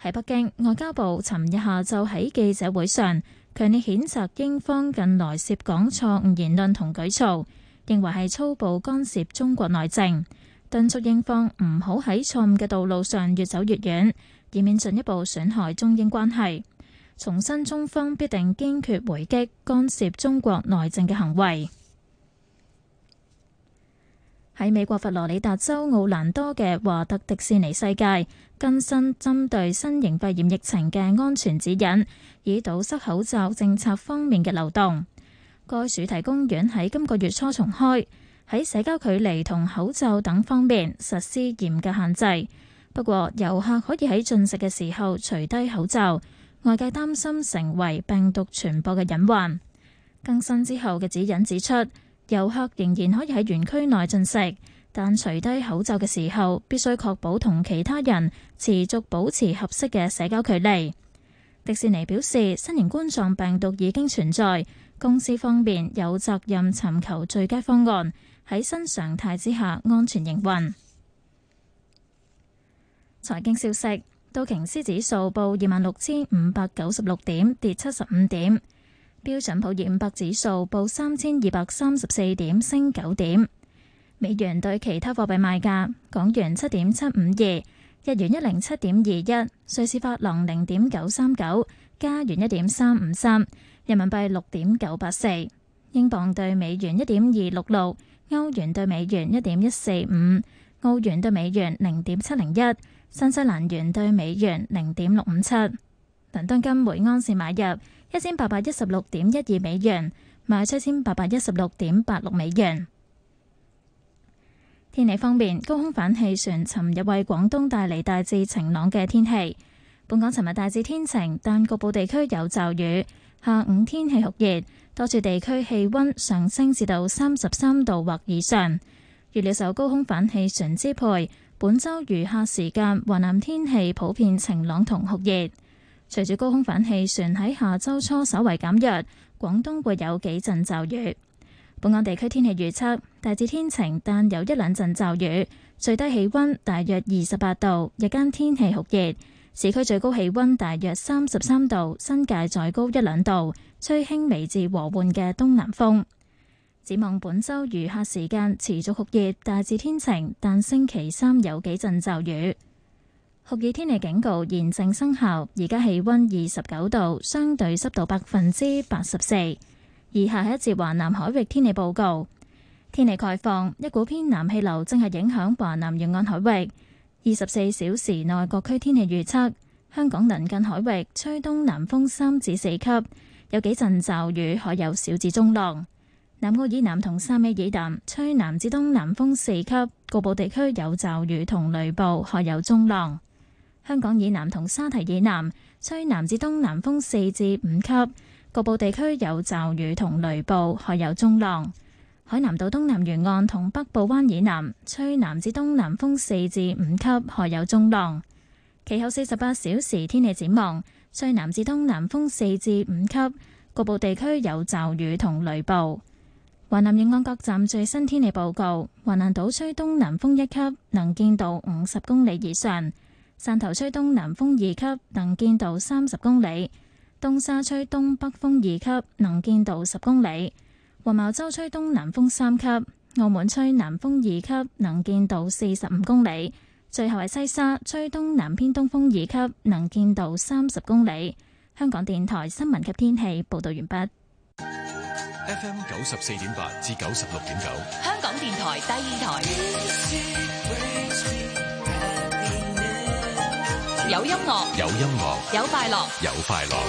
喺北京，外交部尋日下晝喺記者會上強烈譴責英方近來涉港錯誤言論同舉措，認為係粗暴干涉中國內政，敦促英方唔好喺錯誤嘅道路上越走越遠，以免進一步損害中英關係。重申中方必定堅決回擊干涉中國內政嘅行為。喺美國佛羅里達州奧蘭多嘅華特迪士尼世界更新針對新型肺炎疫情嘅安全指引，以堵塞口罩政策方面嘅漏洞。該主題公園喺今個月初重開，喺社交距離同口罩等方面實施嚴格限制。不過遊客可以喺進食嘅時候除低口罩，外界擔心成為病毒傳播嘅隱患。更新之後嘅指引指出，遊客仍然可以喺園區內進食，但除低口罩嘅時候必須確保同其他人持續保持合適嘅社交距離。迪士尼表示，新型冠狀病毒已經存在，公司方面有責任尋求最佳方案，喺新常態之下安全營運。財經消息，道瓊斯指數報26,596點，跌75點。標準普爾500指數報3234點，升9點。美元對其他貨幣賣價：港元7.752，日元107.21，瑞士法郎0.939，加元1.353，人民幣6.984，英鎊對美元1.266，歐元對美元1.145，澳元對美元0.701。新西蘭元對美元0.657，倫敦金每安士買入1816.12美元，賣出1816.86美元。天氣方面，高空反氣旋尋日為廣東帶嚟大致晴朗嘅天氣。本港尋日大致天晴，但局部地區有驟雨。下午天氣酷熱，多處地區氣溫上升至到33度或以上。預料受高空反氣旋支配，本週餘下時間，華南天氣普遍晴朗同酷熱。隨住高空反氣旋喺下週初稍為減弱，廣東會有幾陣驟雨。本港地區天氣預測大致天晴，但有一兩陣驟雨。最低氣溫大約28度，日間天氣酷熱。市區最高氣溫大約33度，新界再高一兩度，吹輕微至和緩嘅東南風。展望本週餘下時間持續酷熱，大致天晴，但星期三有幾陣驟雨。酷熱天氣警告現正生效，而家氣溫29度，相對濕度84%。以下係一節華南海域天氣報告。天氣概況，一股偏南氣流正係影響華南沿岸海域。24小時內各區天氣預測：香港鄰近海域吹東南風3至4級，有幾陣驟雨，海有小至中浪。南澳以南同汕尾以南吹南至東南風4級，局部地區有驟雨同雷暴，海有中浪。香港以南同沙堤以南吹南至東南風4至5級，局部地區有驟雨同雷暴，海有中浪。海南島東南沿岸同北部灣以南吹南至東南風4至5級，海有中浪。其後48小時天氣展望，吹南至東南風4至5級，局部地區有驟雨同雷暴。華南沿岸各站最新天氣報告：華南島吹東南風1級，能見度50公里以上；汕頭吹東南風2級，能見度30公里；東沙吹東北風2級，能見度10公里；黃茅洲吹東南風3級；澳門吹南風2級，能見度45公里；最後係西沙吹東南偏東風2級，能見度30公里。香港電台新聞及天氣報道完畢。 FM 94.8至96.9， 香港電台第二台，有音樂， 有音樂， 有快樂， 有快樂。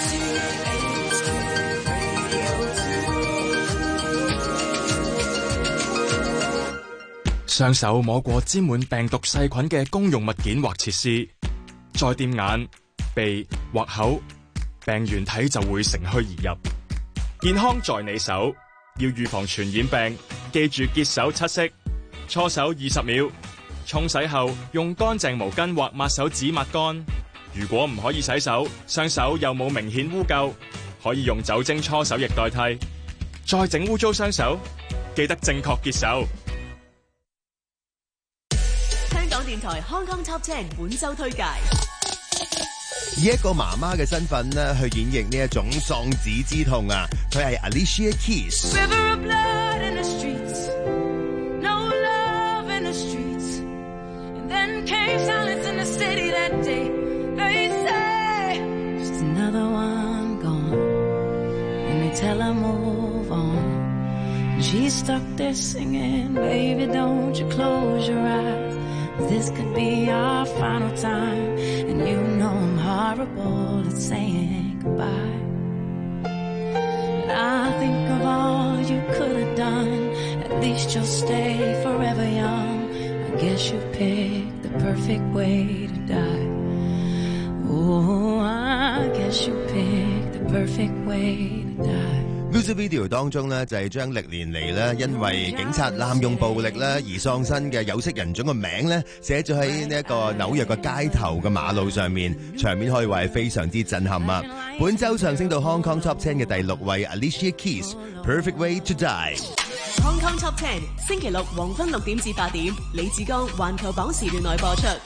雙手摸過沾滿病毒細菌嘅公用物件或設施，再掂眼、鼻或口，病原體就會乘虛而入。健康在你手，要預防傳染病，記住潔手7式，搓手20秒，沖洗後用乾淨毛巾或抹手紙抹乾。如果唔可以洗手，雙手又冇明顯污垢，可以用酒精搓手液代替。再整污糟雙手，記得正確潔手。 香港電台康康 Top 10本周推介。 以一個媽媽嘅身份咧，去演繹呢一種喪子之痛啊！佢係 Alicia Keys。 River of blood in the streets, no love in the streets, and then came silence in the city that day. They say just another one gone, and they tell her move on. She's stuck there singing, baby, don't you close your eyes. This could be our final time, and you know I'm horrible at saying goodbye. And I think of all you could have done. At least you'll stay forever young. I guess you picked the perfect way to die. Oh, I guess you picked the perfect way to die.Music video 當中咧就係將歷年嚟咧因為警察濫用暴力咧而喪生嘅有色人種嘅名咧寫咗喺呢一個紐約嘅街頭嘅馬路上面，場面可以話係非常之震撼啊！本周上升到 Hong Kong Top 10嘅第6位 Alicia Keys Perfect Way to Die。 Hong Kong Top 10星期六黃昏6點至8點，李志剛環球榜時段內播出。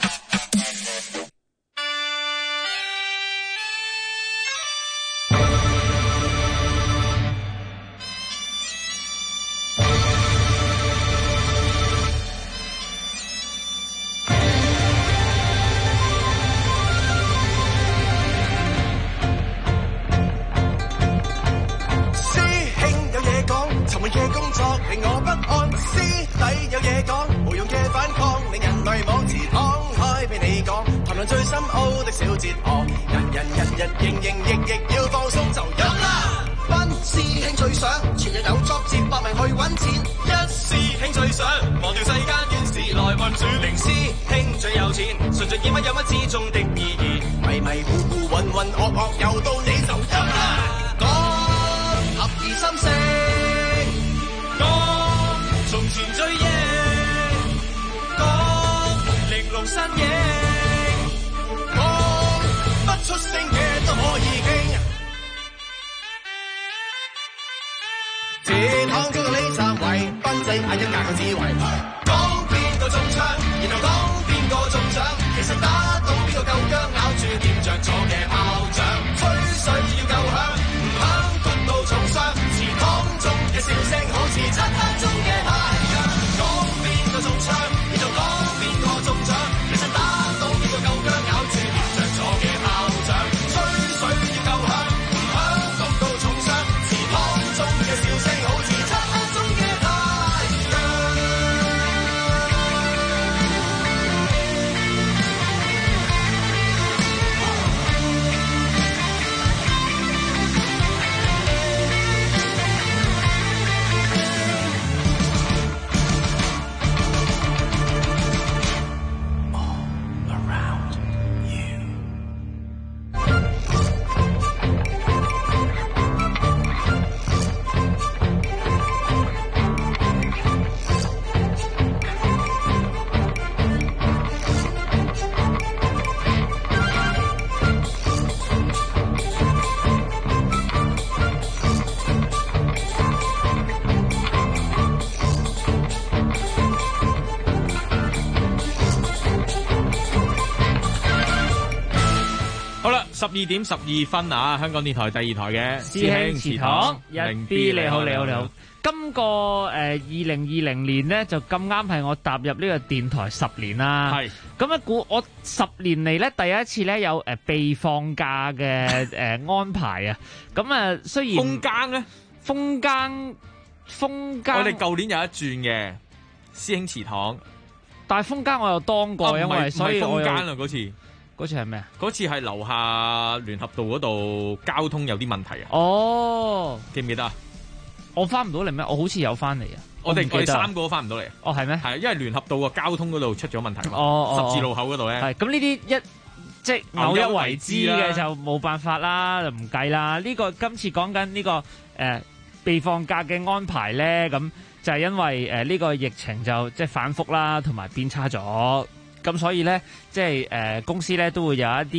最深奧的小哲學，人營營役要放鬆就飲啦！班師兄最想全日有作接搏命去揾錢，一師兄最想忘掉世間怨事來運轉，零師兄最有錢，純粹見乜有乜之中的意義，迷迷糊糊渾渾噩噩又到你就飲啦！講合二心聲，講從前追憶，講玲瓏身影。出聲嘅都可以傾，健康經過你站位，賓仔嗌一格嘅智慧，講邊個中槍，然後講邊個中獎，其實打到邊個夠薑，咬住掂着咗嘅炮仗，吹水要夠響，唔響谷到重傷，祠堂中嘅笑聲好似漆黑中嘅太陽，講邊個中槍，然後講邊個中獎，其實打到邊個夠薑，咬住掂着咗嘅炮仗。 12點12分啊！香港電台第2台嘅師兄祠堂，明 B 你好，你好，你好。 今個2020年咧就咁啱係我踏入呢個電台10年啦。係咁一估我10年嚟咧第一次咧有被放假嘅安排啊。咁啊雖然封更咧， 封更， 我哋舊年有一轉嘅師兄祠堂， 但係封更我又當過，因為所以封更啊嗰次。 嗰次係咩啊？ 嗰次係樓下聯合道嗰度交通有啲問題啊！ 哦， 記唔記得啊？ 我翻唔到嚟咩？我好似有翻嚟啊！ 我哋3個都翻唔到嚟。 哦，係咩？ 係因為聯合道個交通嗰度出咗問題嘛。十字路口嗰度咧。 係咁呢啲即係偶一為之嘅就冇辦法啦，就唔計啦。呢個今次講緊呢個被放假嘅安排咧，咁就係因為呢個疫情就即係反覆啦，同埋變差咗。咁所以咧，即係公司咧都會有一啲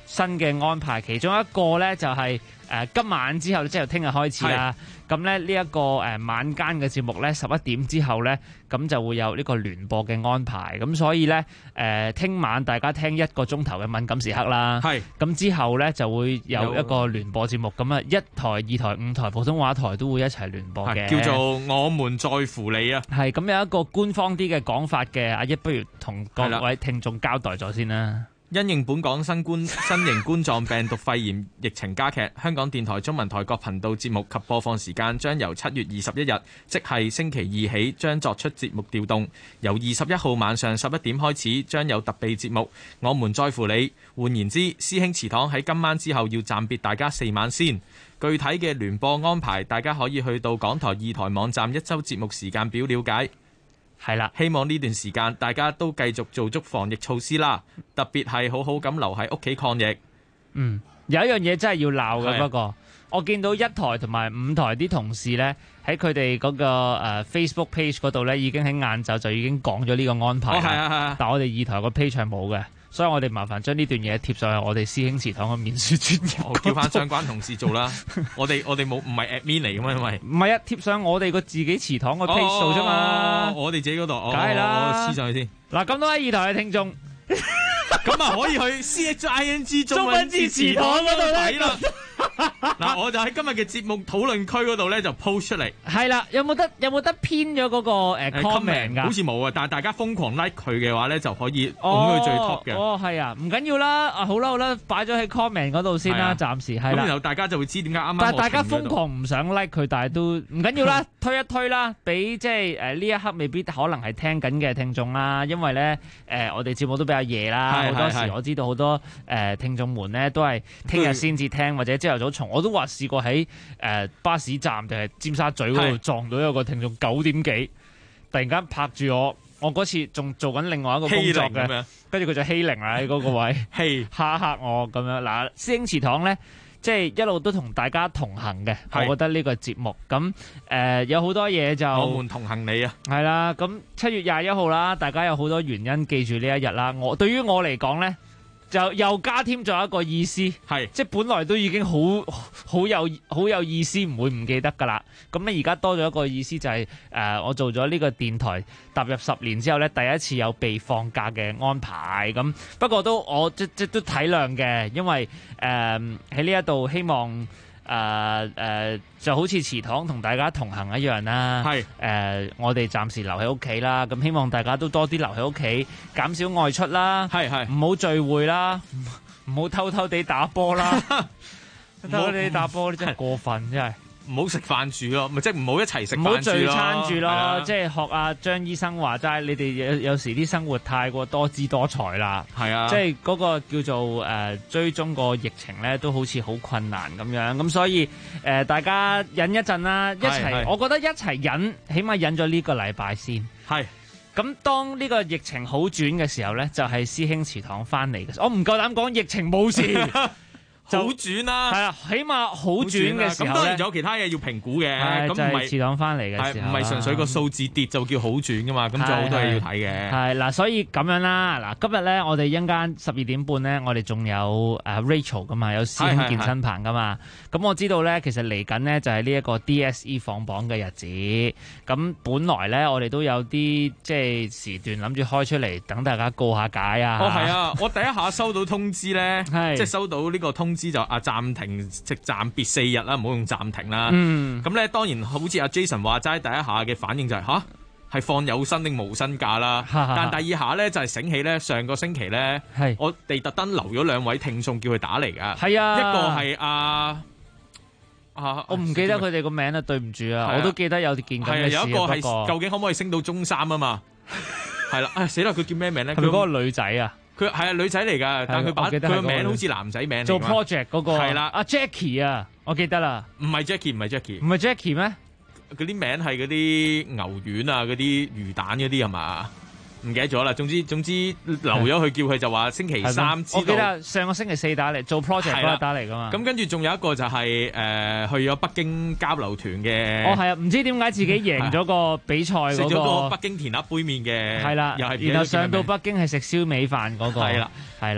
新嘅安排，其中一個咧就係今晚之後，即係由聽日開始啦。咁咧呢一個晚間嘅節目咧，11點之後咧，咁就會有呢個聯播嘅安排。咁所以咧聽晚大家聽1個鐘頭嘅敏感時刻啦。係。咁之後咧就會有一個聯播節目，咁啊1台、2台、5台普通話台都會一齊聯播嘅， 叫做我們在乎你啊。 係咁有一個官方啲嘅講法嘅，阿一不如同各位聽眾交代咗先啦。 因應本港新型冠狀病毒肺炎疫情加劇，香港電台中文台各頻道節目及播放時間將由7月21日，即係星期2起，將作出節目調動。由21號晚上11點開始，將有特備節目《我們在乎你》。換言之，師兄祠堂喺今晚之後要暫別大家4晚先。具體嘅聯播安排，大家可以去到港台2台網站1週節目時間表了解。 係啦， 希望呢段時間大家都繼續做足防疫措施啦，特別係好好咁留喺屋企抗疫。 有一樣嘢真係要鬧嘅，不過我見到1台同埋5台啲同事呢，喺佢哋嗰個Facebook page 嗰度呢，已經喺晏晝就已經講咗呢個安排啦。但我哋2台個 page 係冇嘅。所以我哋麻煩將呢段嘢貼上去我哋師兄祠堂嘅面書專頁， 我叫翻相關同事做啦。我哋冇唔係 admin 嚟嘅嘛，因為唔係啊，貼上我哋個自己祠堂個 page 數啫嘛。 我哋自己嗰度， 梗係啦， 我黐上去先。 嗱，咁多位2台嘅聽眾， 咁啊可以去 CHING 中文字祠堂嗰度睇啦。嗱，我就喺今日嘅節目討論區嗰度咧就 post 出嚟。 係啦，有冇得編咗嗰個comment 㗎？ 好似冇啊，但係大家瘋狂 like 佢嘅話咧，就可以拱佢最 top 嘅。 係啊，唔緊要啦。好啦，擺咗喺 comment 嗰度先啦，暫時係啦。 咁然後大家就會知點解啱啱。 但係大家瘋狂唔想 like 佢，但係都唔緊要啦，推一推啦，俾即係呢一刻未必可能係聽緊嘅聽眾啦，因為咧我哋節目都比較夜啦，好多時我知道好多聽眾們咧都係聽日先至聽，或者朝頭早從我都話試過喺巴士站定係尖沙咀嗰度撞到有個聽眾9點幾，突然間拍住我嗰次仲做緊另外一個工作嘅，跟住佢就欺凌啦喺嗰個位，嚇我咁樣。嗱，師兄祠堂咧，即係一路都同大家同行嘅，我覺得呢個節目咁有好多嘢就我們同行你啊， 係啦。咁7月21號啦，大家有好多原因記住呢一日啦。對於我嚟講咧，就又加添咗一個意思，係即係本來都已經好有意思，唔會唔記得噶啦。咁咧而家多咗一個意思就係我做咗呢個電台踏入10年之後咧，第一次有被放假嘅安排。咁不過我即都體諒嘅，因為喺呢一度希望就好似祠堂同大家同行一樣啦。係我哋暫時留喺屋企啦。咁希望大家都多啲留喺屋企，減少外出啦。係唔好聚會啦，唔好偷偷地打波啦。偷偷地打波真係過分，真係。 唔好食飯住咯，咪即係唔好一齊食飯住咯， 唔好聚餐住咯，即係學阿張醫生話齋，你哋有時啲生活太過多姿多彩啦，係啊，即係嗰個叫做追蹤個疫情咧，都好似好困難咁樣，咁所以大家忍一陣啦，一齊，我覺得一齊忍，起碼忍咗呢個禮拜先，係。咁當呢個疫情好轉嘅時候咧，就係師兄祠堂翻嚟嘅，我唔夠膽講疫情冇事。 好轉啦，係啊， 起碼好轉嘅時候咧，咁當然仲有其他嘢要評估嘅，咁唔係祠堂翻嚟嘅時候， 唔係純粹個數字跌就叫好轉噶嘛，咁仲有好多嘢要睇嘅。 係嗱，所以咁樣啦，嗱，今日咧我哋一陣間12點半咧，我哋仲有Rachel 噶嘛，有師兄健身棚噶嘛，咁我知道咧，其實嚟緊咧就係呢一個 DSE 放榜嘅日子，咁本來咧我哋都有啲即係時段諗住開出嚟等大家告下解啊。 哦，係啊，我第一下收到通知咧，即係收到呢個通知就暫停即暫別4日啦，唔好用暫停啦。咁咧當然好似阿 Jason 話齋，第一下嘅反應就係係放有薪定無薪假啦。但第二下咧就係醒起咧，上個星期咧，我哋特登留咗2位聽眾叫佢打嚟噶。係啊，一個係我唔記得佢哋個名啦，對唔住啊，我都記得有件咁嘅事。 有一個係究竟可唔可以升到中3啊嘛？係啦，死啦！佢叫咩名咧？ 佢嗰個女仔啊。佢係女仔嚟㗎，但佢個名好似男仔名嚟。 做 project 嗰個係啦，阿 Jackie 啊，我記得啦。 唔係 Jackie，唔係 Jackie， 唔係 Jackie 咩？ 嗰啲名係嗰啲牛丸啊，嗰啲魚蛋嗰啲係嘛？唔記得咗啦。總之留咗佢叫佢就話星期3知道。 我記得上個星期4打嚟做 project 嗰日打嚟㗎嘛。 咁跟住仲有一個就係去咗北京交流團嘅。 哦，係啊，唔知點解自己贏咗個比賽嗰個。食咗個北京填鴨杯麵嘅。 係啦，然後上到北京係食燒味飯嗰個。 係啦， 係啦。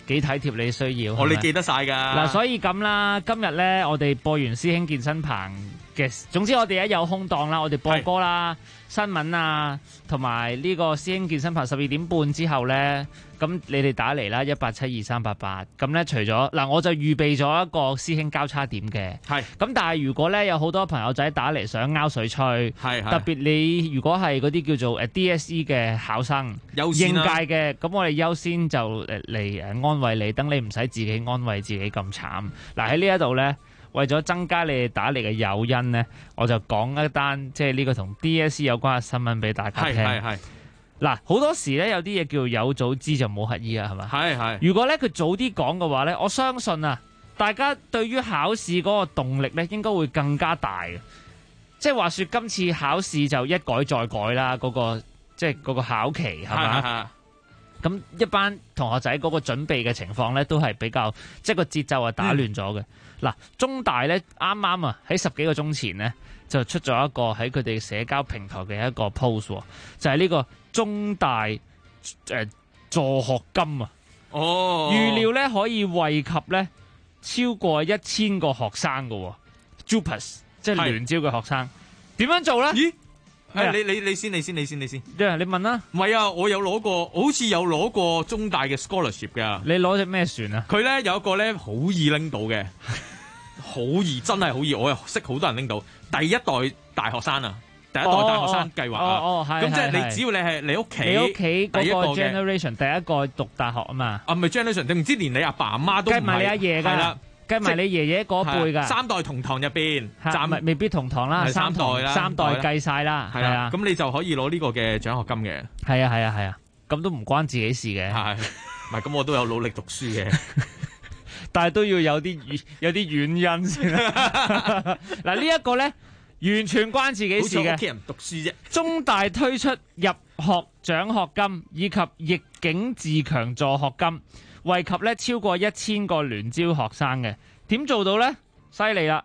幾體貼你需要。 你記得晒㗎。 嗱，所以咁啦，今日咧我哋播完師兄健身棚嘅，總之我哋一有空檔啦，我哋播歌啦、新聞啊，同埋呢個師兄健身棚12點半之後咧，咁你哋打嚟啦，1872388。咁咧除咗嗱，我就預備咗一個師兄交叉點嘅。 係。 咁但係如果咧有好多朋友仔打嚟想拗水吹，特別你如果係嗰啲叫做DSE 嘅考生，應屆嘅，咁我哋優先就嚟安慰你，等你唔使自己安慰自己咁慘。嗱，喺呢一度咧，為咗增加你哋打嚟嘅誘因咧，我就講一單即係呢個同 DSE 有關嘅新聞俾大家聽。係。嗱，好多時咧有啲嘢叫有早知就冇乞兒啊，係咪？係。如果咧佢早啲講嘅話咧，我相信啊，大家對於考試嗰個動力咧應該會更加大嘅。即係話說今次考試就一改再改啦，嗰個即係嗰個考期係嘛？咁一班同學仔嗰個準備嘅情況咧，都係比較即係個節奏係打亂咗嘅。嗱，中大咧啱啱啊喺10幾個鐘前咧就出咗一個喺佢哋社交平台嘅一個 post， 就係呢個中大助學金啊。預料咧可以惠及咧超過1000個學生嘅 JUPAS 即係聯招嘅學生。點樣做咧？咦？ 你先。 你問啦。 唔係啊，我有攞過，好似有攞過中大嘅 scholarship 㗎。 你攞隻咩船啊？ 佢咧有一個咧好易拎到嘅，好易，真係好易。我又識好多人拎到。第一代大學生啊，第一代大學生計劃啊。咁即係你只要你係你屋企嗰個 generation 第一個讀大學啊嘛。 唔係 generation， 定唔知連你阿爸阿媽都唔係。 計埋你阿爺㗎。係啦。計埋你爺爺嗰輩㗎 ，3代同堂入邊， 暫未必同堂啦，3代啦，3代計晒啦，係啊， 咁你就可以攞呢個嘅獎學金嘅。 係啊，咁都唔關自己事嘅。 係，唔係咁我都有努力讀書嘅， 但係都要有啲原因先。嗱呢一個咧，完全關自己事嘅。 好似屋企人唔讀書啫。 中大推出入學獎學金以及逆境自強助學金。惠及咧超過1000個聯招學生嘅，點做到呢？犀利啦！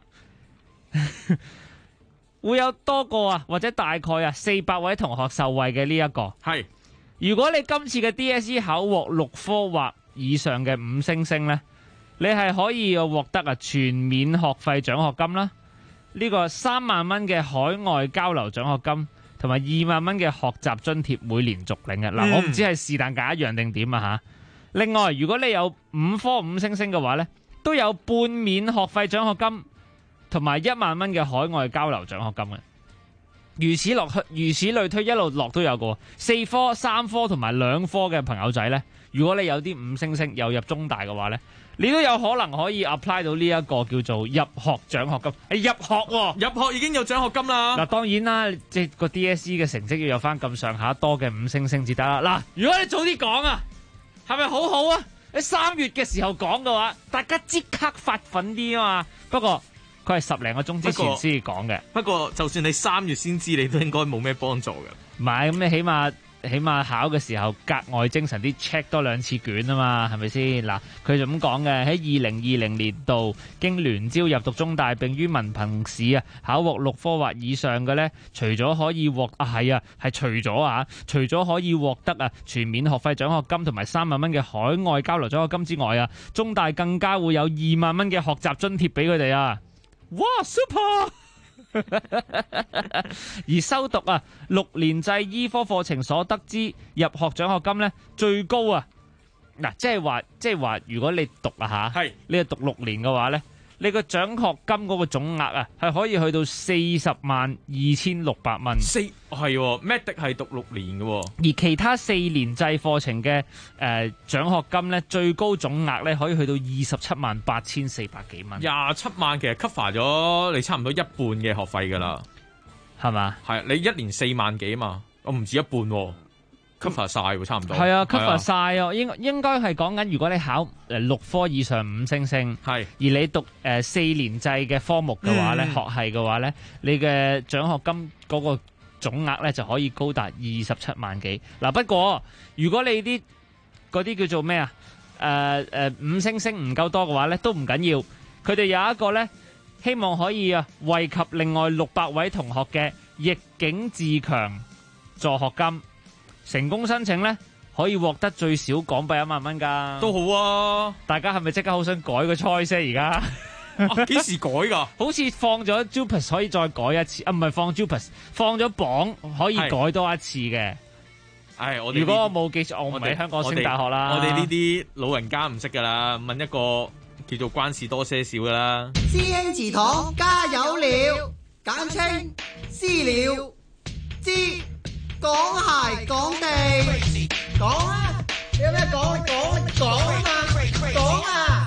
會有多個啊，或者大概400位同學受惠嘅呢一個。係，如果你今次嘅 DSE 考獲6科或以上嘅5星星呢，你係可以獲得全免學費獎學金啦，呢個3萬蚊嘅海外交流獎學金，同埋2萬蚊嘅學習津貼，每年續領嘅。嗱，我唔知係是但揀一樣定點啊吓。另外，如果你有5科5星星嘅話呢，都有半免學費獎學金同埋1萬蚊嘅海外交流獎學金嘅。如此類推，一路落都有個4科、3科同埋2科嘅朋友仔呢，如果你有啲5星星又入中大嘅話呢，你都有可能可以 apply 到呢一個叫做入學獎學金。係入學喎， 入學已經有獎學金啦。 嗱，當然啦，即係個 DSE 嘅成績要有翻咁上下多嘅5星星至得啦。嗱，如果你早啲講啊，係咪好好啊？喺3月嘅時候講嘅話，大家即刻發奮啲啊嘛。不過佢係10零個鐘之前先講嘅。 不過就算你3月先知，你都應該冇咩幫助嘅。 唔係，咁你起碼考嘅時候格外精神啲 check 多2次卷啊嘛，係咪先？嗱，佢就咁講嘅，喺2020年度經聯招入讀中大並於文憑試考獲6科或以上嘅呢，除咗可以獲除咗可以獲得全免學費獎學金同埋3萬蚊嘅海外交流獎學金之外中大更加會有2萬蚊嘅學習津貼俾佢哋啊！哇 ，super！而修讀6年制醫科課程所得之入學獎學金呢，最高嗱，即係話如果你讀你係讀6年嘅話呢，你個獎學金嗰個總額係可以去到402600蚊。 係 Medic 係讀6年嘅， 而其他4年制課程嘅獎學金呢，最高總額呢可以去到278400幾蚊。 27萬其實 cover 咗你差唔多一半嘅學費噶啦， 係嘛？ 係你1年4萬幾嘛，我唔止一半，cover 晒喎，差唔多。 係啊 ，cover 晒啊，應該係講緊如果你考6科以上5星星，係而你讀4年制嘅科目嘅話呢，學系嘅話呢，你嘅獎學金嗰個總額咧就可以高達27萬幾。嗱，不過如果你啲嗰啲叫做咩5星星唔夠多嘅話咧，都唔緊要。佢哋有一個咧，希望可以惠及另外600位同學嘅逆境自強助學金。成功申請咧， 可以獲得最少港幣10000蚊㗎。 都好啊！ 大家係咪即刻好想改個 choice 而家？ 幾時改㗎？ 好似放咗 Jupas 可以再改一次，唔係放 Jupas， 放咗榜可以改多一次嘅。如果我冇記錯，我唔係香港升大學啦。 我哋呢啲老人家唔識㗎啦，問一個叫做關事多些少㗎啦。 師兄祠堂加油了，簡稱私了，知講鞋講地，講啊！有咩講啊嘛，講啊！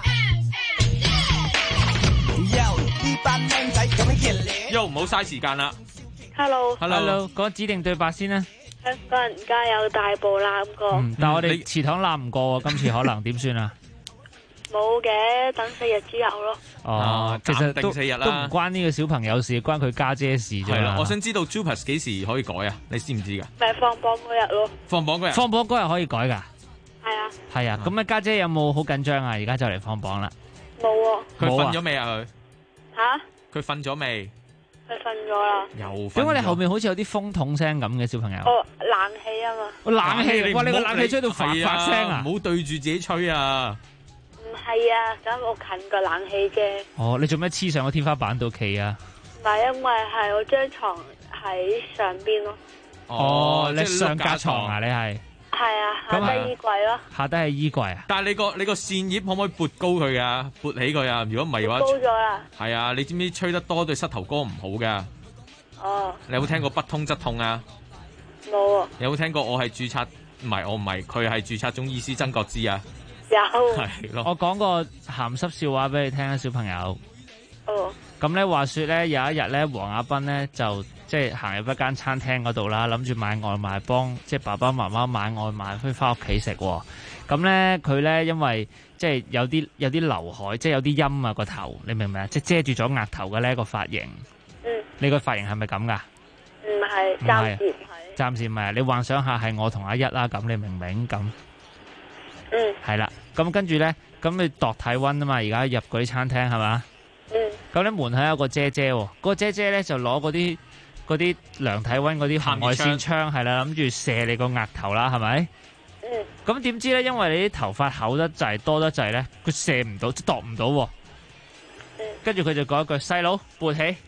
唔好嘥時間啦。 Hello， 講指定對白先啦。 香港人加油，大步攬過。 但係我哋祠堂攬唔過喎，今次可能點算啊？ 冇嘅，等4日之後咯。 哦，其實定4日啦， 都唔關呢個小朋友事，關佢家姐事啫。 係啦，我想知道 Jupas 幾時可以改啊？你知唔知㗎？ 咪放榜嗰日咯。 放榜嗰日可以改㗎。 係啊。 係啊，咁啊家姐有冇好緊張啊？而家就嚟放榜啦。 冇喎。 佢瞓咗未啊？佢吓？ 佢瞓咗未？ 佢瞓咗啦。 又瞓。 點解你後面好似有啲風筒聲咁嘅小朋友？ 哦，冷氣啊嘛。 冷氣，哇！你個冷氣吹到發聲啊！ 唔好對住自己吹啊！ 唔係啊，咁我近個冷氣啫。 哦，你做咩黐上個天花板度企啊？ 唔係，因為係我張床喺上邊咯。 哦，你上架床啊？你係？ 係啊，下低衣櫃咯。 下低係衣櫃啊？ 但係你個扇葉可唔可以撥高佢啊？撥起佢啊！如果唔係嘅話， 高咗啦。 係啊，你知唔知吹得多對膝頭哥唔好噶？ 哦。 你有冇聽過不通則痛啊？ 冇啊。 有冇聽過我係註冊？唔係，我唔係，佢係註冊中醫師曾國之啊。 有。 係咯。 我講個鹹濕笑話俾你聽啊，小朋友。 哦。 咁咧話說咧，有一日咧，黃亞斌咧就即係行入一間餐廳嗰度啦，諗住買外賣幫即係爸爸媽媽買外賣可以翻屋企食。咁咧佢咧因為即係有啲劉海，即係有啲陰啊個頭，你明唔明啊？即係遮住咗額頭嘅呢個髮型。 嗯。 你個髮型係咪咁噶？ 唔係，暫時唔係。 暫時唔係啊！你幻想下係我同阿一啦，咁你明唔明咁？ 嗯。 係啦，咁跟住咧，咁你度體溫啊嘛，而家入嗰啲餐廳係嘛？ 嗯。 咁咧門口有個姐姐，嗰個姐姐咧就攞嗰啲量體溫嗰啲紅外線槍係啦，諗住射你個額頭啦，係咪？ 嗯。 咁點知咧，因為你啲頭髮厚得滯，多得滯咧，佢射唔到，即度唔到。 嗯。 跟住佢就講一句：細佬撥起。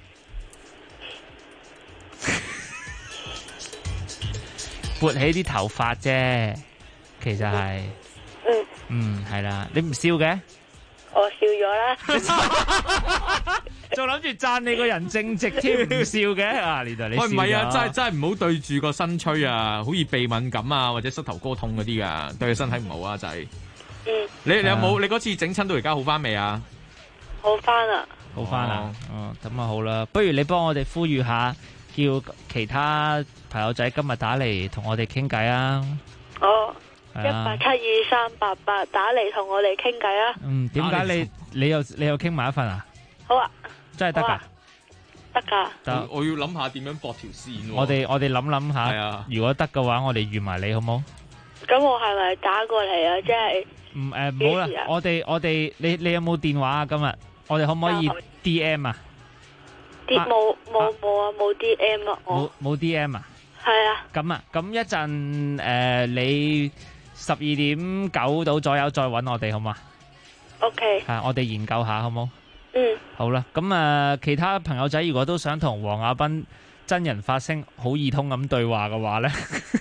撥起啲頭髮啫，其實係。嗯，係啦，你唔笑嘅？ 我笑咗啦， 仲諗住讚你個人正直添，唔笑嘅啊！原來你笑咗。喂，唔係啊，真係唔好對住個身吹啊，好易鼻敏感啊，或者膝頭哥痛嗰啲噶，對身體唔好啊，就係。 嗯。 你有冇？你嗰次整親到而家好翻未啊？ 好翻啦。 好翻啦。哦，咁啊好啦，不如你幫我哋呼籲下，叫其他朋友仔今日打嚟同我哋傾偈啊。 哦。1872388打嚟同我哋傾偈啊！ 嗯，點解你又傾埋一份啊？ 好啊， 真係得㗎， 得㗎。 我要諗下點樣駁條線。 我哋諗下， 係啊， 如果得嘅話，我哋預埋你好冇？ 咁我係咪打過嚟啊？即係唔好啦，我哋你有冇電話啊？今日我哋可唔可以 DM 啊？ 冇啊，冇 DM 啊， 冇 DM 啊？ 係啊。 咁一陣你12:09到左右再揾我哋好嘛 ？OK。 係，我哋研究下好冇？ 嗯。 好啦，咁其他朋友仔如果都想同黃亞斌真人發聲好易通咁對話嘅話咧，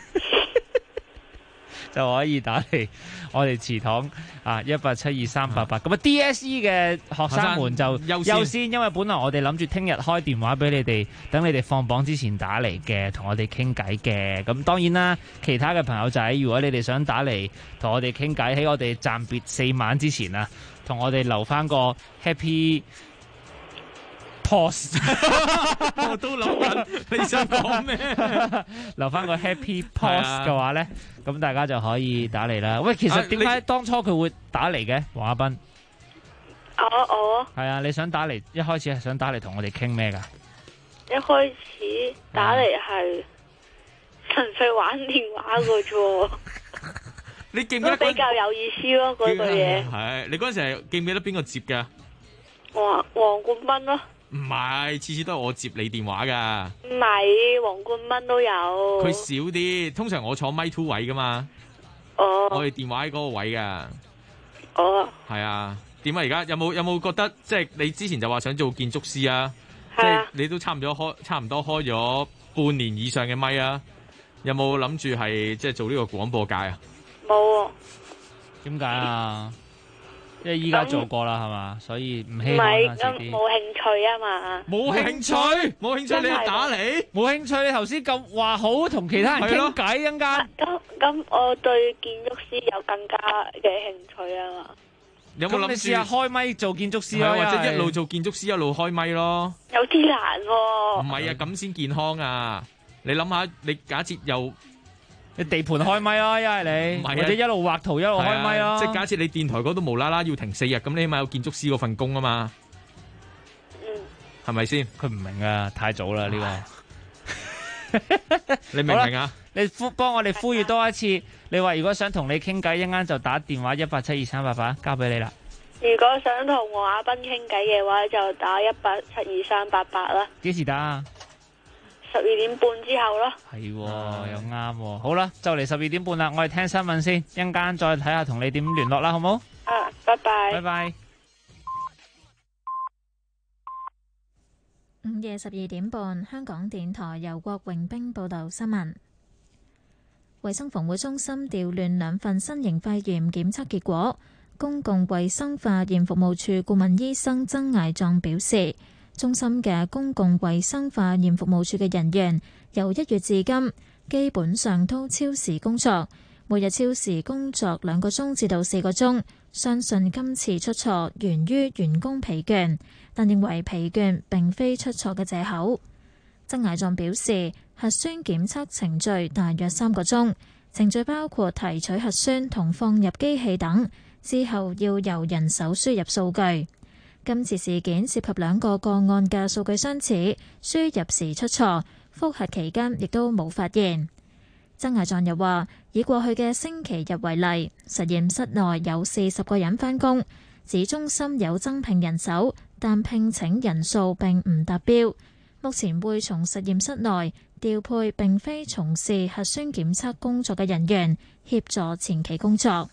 就可以打嚟我哋祠堂啊1872388。咁啊 DSE 嘅學生們就優先，因為本來我哋諗住聽日開電話俾你哋，等你哋放榜之前打嚟嘅，同我哋傾偈嘅。咁當然啦，其他嘅朋友仔，如果你哋想打嚟同我哋傾偈，喺我哋暫別4晚之前啊，同我哋留翻個 Happy Pause， 我都諗緊你想講咩？ 留翻個 Happy Pause 嘅話咧，咁大家就可以打嚟啦。喂，其實點解當初佢會打嚟嘅？黃亞斌， 我係啊，你想打嚟，一開始係想打嚟同我哋傾咩噶？ 一開始打嚟係純粹玩電話嘅啫。 你記唔記得？ 都比較有意思咯，嗰句嘢。 係你嗰陣時係記唔記得邊個接噶？ 黃冠斌咯。 唔係，次次都係我接你電話噶。 唔係，黃冠斌都有。 佢少啲，通常我坐咪 2 位噶嘛。 哦。 我哋電話喺嗰個位㗎。 哦。 係啊。點啊？而家有冇覺得即係你之前就話想做建築師啊？ 係啊。 即係你都差唔多開咗半年以上嘅咪啊？有冇諗住係即係做呢個廣播界啊？ 冇喎。 點解啊？因為依家做過啦，係嘛，所以唔希唔望係咁啊自己冇興趣啊嘛。 冇興趣， 你就打嚟， 冇興趣。你頭先咁話好同其他人傾偈，一陣間。 咁我對建築師有更加嘅興趣啊嘛。 有冇諗住你試下開咪做建築師咯， 或者一路做建築師一路開咪咯？ 有啲難喎。 唔係啊，咁先健康啊！你諗下，你假設又你地盤開咪咯，一係你，或者一路畫圖一路開咪咯。 即係假設你電台嗰度無啦啦要停4日，咁你起碼有建築師嗰份工啊嘛。係咪先？ 佢唔明啊，太早啦呢個。 你明唔明啊？ 你幫我哋呼籲多一次。你話如果想同你傾偈，一陣間就打電話1872388，交俾你啦。 如果想同黃亞斌傾偈嘅話，就打1872388啦。 幾時打啊 ？12點半之後咯。 係喎，又啱喎。好啦，就嚟12點半啦，我哋聽新聞先，一陣間再睇下同你點聯絡啦，好冇？ 拜拜。 拜拜。 午夜12點半，香港電台由郭榮兵報道新聞。衛生防護中心調亂2份新型肺炎檢測結果。公共衛生化驗服務處顧問醫生曾艾壯表示，中心嘅公共衛生化驗服務處嘅人員由1月至今基本上都超時工作，每日超時工作2個鐘至到4個鐘。相信今次出錯源於員工疲倦，但認為疲倦並非出錯嘅藉口。曾艾壯表示，核酸檢測程序大約3個鐘，程序包括提取核酸同放入機器等，之後要由人手輸入數據。今次事件涉及2個個案嘅數據相似，輸入時出錯，覆核期間亦都冇發現。曾艾壯又話，以過去嘅星期日為例，實驗室內有40個人返工，指中心有增聘人手，但聘請人數並唔達標。目前會從實驗室內調配並非從事核酸檢測工作嘅人員，協助前期工作。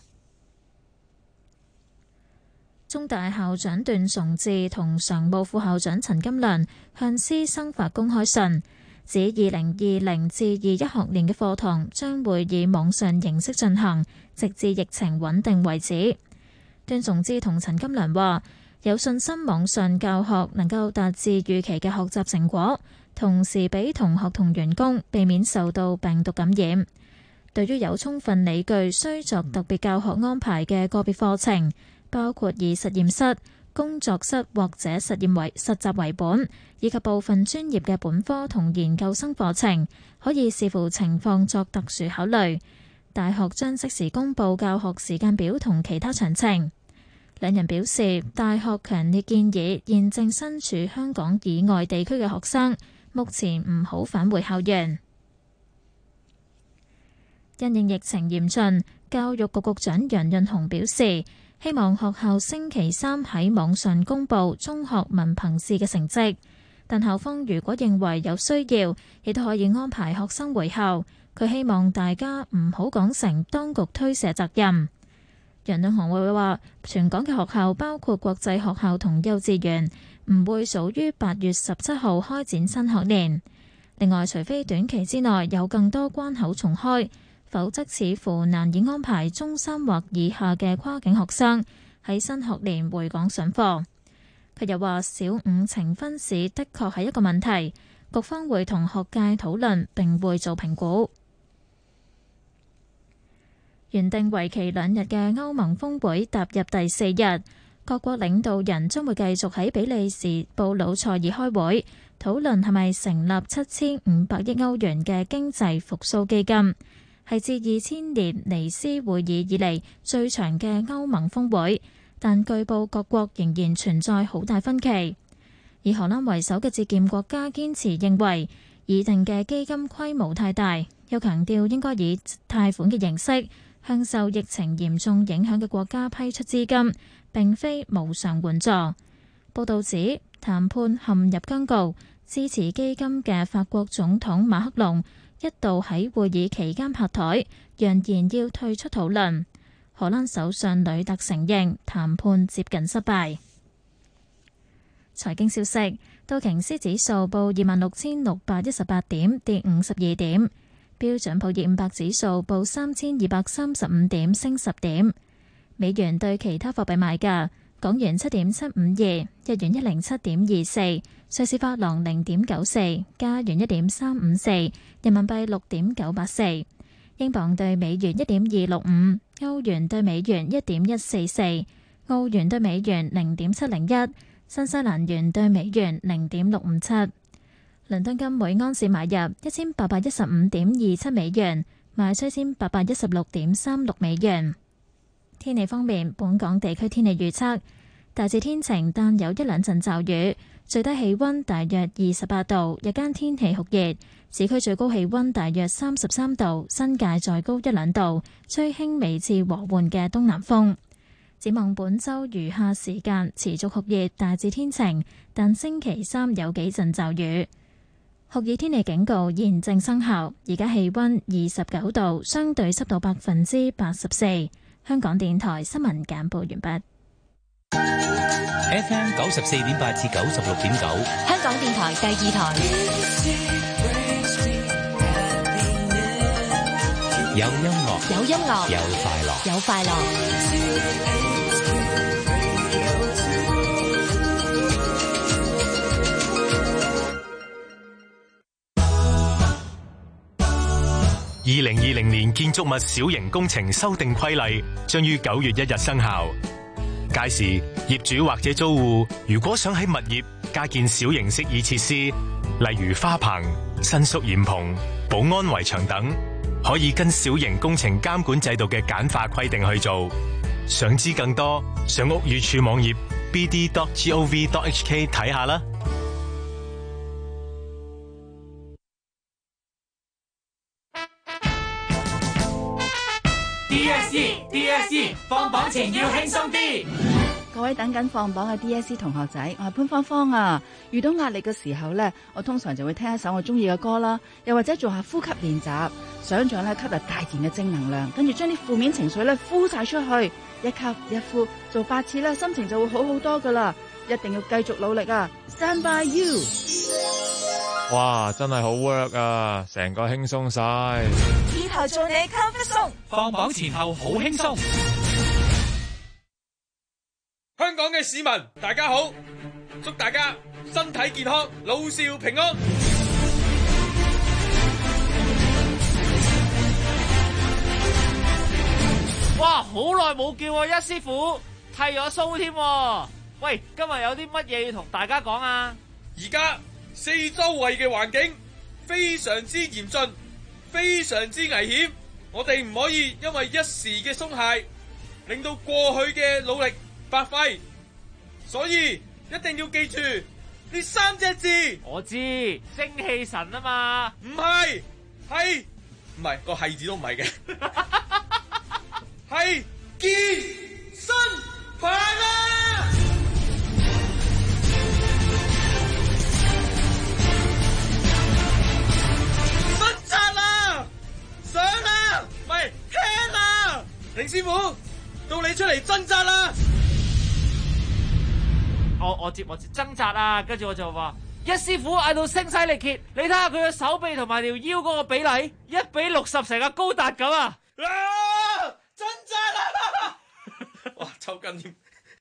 中大校長段崇智同常務副校長陳金良向師生發公開信，指2020至21學年嘅課堂將會以網上形式進行，直至疫情穩定為止。段崇智同陳金良話，有信心網上教學能夠達至預期嘅學習成果，同時俾同學同員工避免受到病毒感染。對於有充分理據需作特別教學安排嘅個別課程，包括以實驗室、工作室或者實習為本，以及部分專業嘅本科同研究生課程，可以視乎情況作特殊考慮。大學將適時公佈教學時間表同其他詳情。兩人表示，大學強烈建議現正身處香港以外地區嘅學生，目前唔好返回校園。因應疫情嚴峻，教育局局長楊潤雄表示，希望學校星期3喺網上公佈中學文憑試嘅成績，但校方如果認為有需要，亦都可以安排學生回校。佢希望大家唔好講成當局推卸責任。楊潤雄會話，全港嘅學校包括國際學校同幼稚園，唔會早於8月17號開展新學年。另外，除非短期之內有更多關口重開，否則似乎難以安排中3或以下嘅跨境學生喺新學年回港上課。佢又話，小五呈分試的確係一個問題，局方會同學界討論並會做評估。原定為期2日嘅歐盟峰會踏入第4日，各國領導人將會繼續喺比利時布魯塞爾開會，討論係咪成立7500億歐元嘅經濟復甦基金，係自2000年尼斯會議以嚟最長嘅歐盟峰會，但據報各國仍然存在好大分歧。以荷蘭為首嘅節儉國家堅持認為擬定嘅基金規模太大，又強調應該以貸款嘅形式向受疫情嚴重影響嘅國家批出資金，並非無償援助。報導指談判陷入僵局，支持基金嘅法國總統馬克龍一度喺會議期間拍台，揚言要退出討論。荷蘭首相呂特承認談判接近失敗。財經消息，道瓊斯指數報26,618點，跌52點；標準普爾500指數報3,235點，升10點。美元對其他貨幣賣價：港元7.752，日元107.24，瑞士法郎0.94，加元1.354，人民幣6.984，英鎊對美元1.265，歐元對美元1.144，澳元對美元0.701，新西蘭元對美元0.657。倫敦金每安士買入1815.27美元，賣出1816.36美元。天氣方面，本港地區天氣預測大致天晴，但有一兩陣驟雨，最低氣溫大約28度，日間天氣酷熱，市區最高氣溫大約33度，新界再高一兩度，吹輕微至和緩嘅東南風。展望本週餘下時間持續酷熱，大致天晴，但星期三有幾陣驟雨。酷熱天氣警告現正生效，而家氣溫29度，相對濕度84%。香港電台新聞簡報完畢。 FM 94.8至96.9， 香港電台第二台。 有音樂， 有音樂， 有快樂， 有快樂。 2020年建築物小型工程修訂規例將於9月1日生效。屆時，業主或者租戶如果想喺物業加建小型適意設施，例如花棚、伸縮簷篷、保安圍牆等，可以跟小型工程監管制度嘅簡化規定去做。想知更多，上屋宇署網頁 bd.gov.hk 睇下啦。 DSE 放榜前要輕鬆啲。 各位等緊放榜嘅 DSE 同學仔，我係潘芳芳啊。遇到壓力嘅時候呢，我通常就會聽一首我中意嘅歌啦，又或者做下呼吸練習，想象咧吸入大自然嘅正能量，跟住將啲負面情緒咧呼晒出去，一吸一呼做8次咧，心情就會好好多噶啦。一定要繼續努力啊 ！Stand by you。 哇，真係好 work 啊，成個輕鬆晒。 以後做你 comfort zone，放榜前後好輕鬆。 香港嘅市民大家好，祝大家身體健康，老少平安。 哇，好耐冇見喎，一師傅剃咗鬚添。喂，今日有啲乜嘢要同大家講啊？ 而家四周圍嘅環境非常之嚴峻，非常之危險，我哋唔可以因為一時嘅鬆懈，令到過去嘅努力白費。所以一定要記住呢3隻字。 我知，精氣神啊嘛。 唔係，唔係個係字都唔係嘅，係健身棒啊！掙扎啦，上啦，唔係聽啦，凌師傅，到你出嚟掙扎啦！ 我接掙扎啊，跟住我就話一師傅嗌到聲嘶力竭，你睇下佢嘅手臂同埋條腰嗰個比例1比60，成個高達咁啊！ 掙扎啦！哇，抽筋添。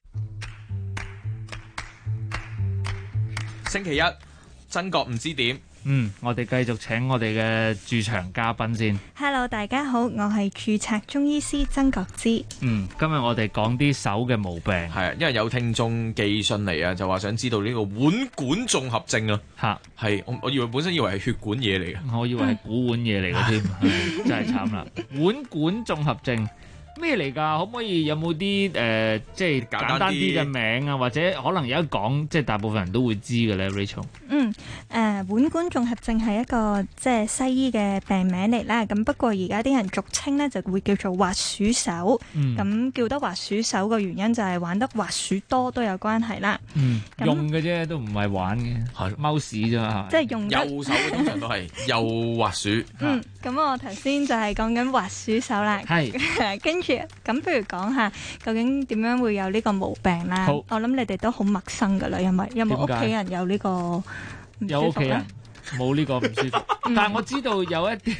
星期一，真覺唔知點。 我哋繼續請我哋嘅駐場嘉賓先。 Hello， 大家好，我係註冊中醫師曾國芝。 今日我哋講啲手嘅毛病。 係啊，因為有聽眾寄信嚟啊，就話想知道呢個腕管綜合症啊。嚇，係我本身以為係血管嘢嚟嘅， 我以為係古碗嘢嚟嘅添，真係慘啦。腕管綜合症咩嚟㗎？可唔可以有冇啲即係簡單啲嘅名啊？或者可能有一講，即係大部分人都會知嘅咧 ，Rachel。 腕管綜合症係一個即係西醫嘅病名嚟啦。咁不過而家啲人俗稱咧就會叫做滑鼠手。咁叫得滑鼠手嘅原因就係玩得滑鼠多都有關係啦。 用嘅啫，都唔係玩嘅，係貓屎啫嘛。 即係用右手通常都係右滑鼠。 咁我頭先就係講緊滑鼠手啦。係。跟住咁，不如講下究竟點樣會有呢個毛病啦？我諗你哋都好陌生噶啦，因為有冇屋企人有呢個？ 有屋企人冇呢個唔舒服，但係我知道有一啲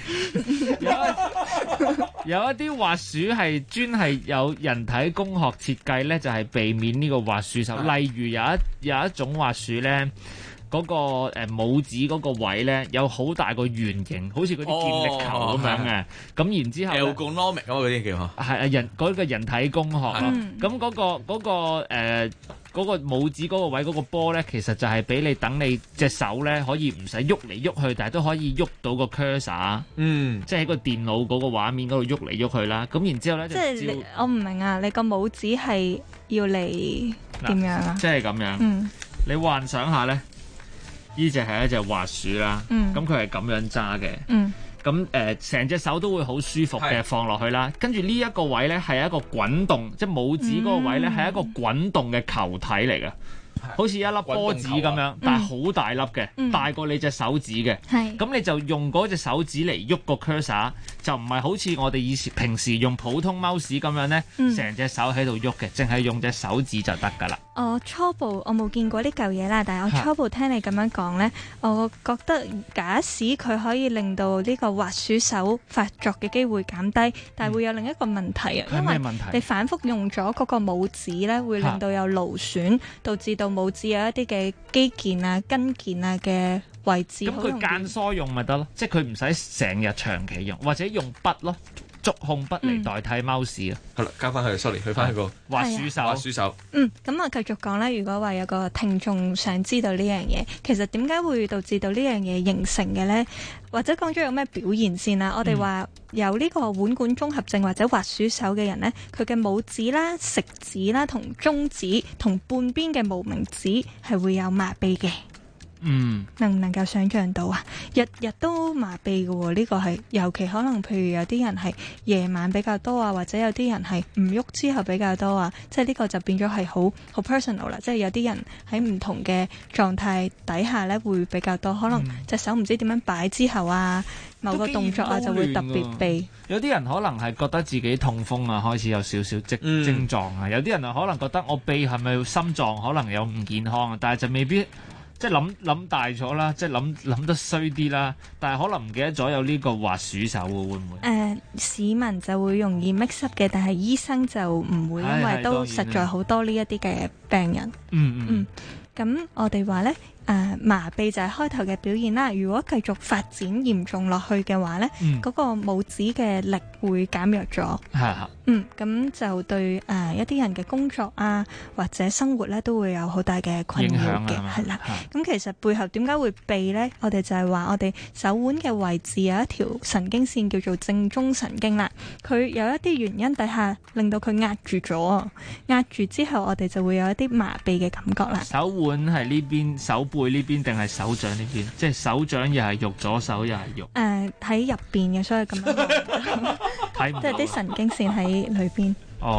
有一啲滑鼠係專係有人體工學設計咧，就係避免呢個滑鼠手。例如有一種滑鼠咧，嗰個拇指嗰個位咧有好大個圓形，好似嗰啲健力球咁樣嘅。咁然之後 ergonomic 嗰啲叫係嗰個人體工學咯。咁嗰個拇指嗰個位嗰個波咧，其實就係俾你等你隻手咧可以唔使喐嚟喐去，但係都可以喐到個 cursor，即係喺個電腦嗰個畫面嗰度喐嚟喐去啦。咁然之後咧， 即係我唔明啊，你個拇指係要嚟點樣啊？ 即係咁樣，你幻想下咧，呢隻係一隻滑鼠啦，咁佢係咁樣揸嘅。咁成隻手都會好舒服嘅放落去啦，跟住呢一個位咧係一個滾動，即係拇指嗰個位咧係一個滾動嘅球體嚟嘅，好似一粒波子咁樣，但係好大粒嘅，大過你隻手指嘅。咁你就用嗰隻手指嚟喐個 cursor， 就唔係好似我哋平時用普通 mouse 咁樣咧，成隻手喺度喐嘅，淨係用隻手指就得㗎啦。 初步我冇見過呢嚿嘢啦，但係我初步聽你咁樣講呢，我覺得假使佢可以令到呢個滑鼠手發作嘅機會減低，但係會有另一個問題啊，因為你反覆用咗嗰個拇指呢，會令到有勞損，導致到拇指有一啲嘅肌腱啊、筋腱啊嘅位置。咁佢間疏用咪得咯，即係佢唔使成日長期用，或者用筆咯。觸控筆嚟代替 mouse 啊！ 好啦，交翻去 ，sorry， 去翻去個滑鼠手。 滑鼠手。 咁我繼續講啦。如果話有個聽眾想知道呢樣嘢，其實點解會導致到呢樣嘢形成嘅呢？或者講咗有咩表現先啦？我哋話有呢個腕管綜合症或者滑鼠手嘅人呢，佢嘅拇指啦、食指啦、同中指同半邊嘅無名指係會有麻痹嘅。能唔能夠想像到啊？日日都麻痹嘅喎，呢個係尤其可能，譬如有啲人係夜晚比較多啊，或者有啲人係唔喐之後比較多啊，即係呢個就變咗係好 personal 啦。即係有啲人喺唔同嘅狀態底下呢會比較多，可能隻手唔知點樣擺之後啊，某個動作啊就會特別痹。 有啲人可能係覺得自己痛風啊，開始有少少症狀啊。有啲人啊可能覺得我痹係咪心臟可能有唔健康啊，但係就未必。即係諗大咗啦，即係諗得衰啲啦，但係可能唔記得咗有呢個滑鼠手喎，會唔會？ 市民就會容易 mix up 嘅，但係醫生就唔會，因為都實在好多呢一啲嘅病人。咁我哋話呢，麻痹就係開頭嘅表現啦。如果繼續發展嚴重落去嘅話呢，嗰個拇指嘅力會減弱咗。咁就對一啲人嘅工作啊或者生活咧都會有好大嘅困擾嘅，係啦。咁其實背後點解會痹呢？我哋就係話我哋手腕嘅位置有一條神經線叫做正中神經啦。佢有一啲原因底下令到佢壓住咗，壓住之後我哋就會有一啲麻痹嘅感覺啦。 手腕係呢邊，手背呢邊定係手掌呢邊？即係手掌又係肉，左手又係肉。 喺入邊嘅，所以咁樣睇唔到，即係啲神經線喺裏邊。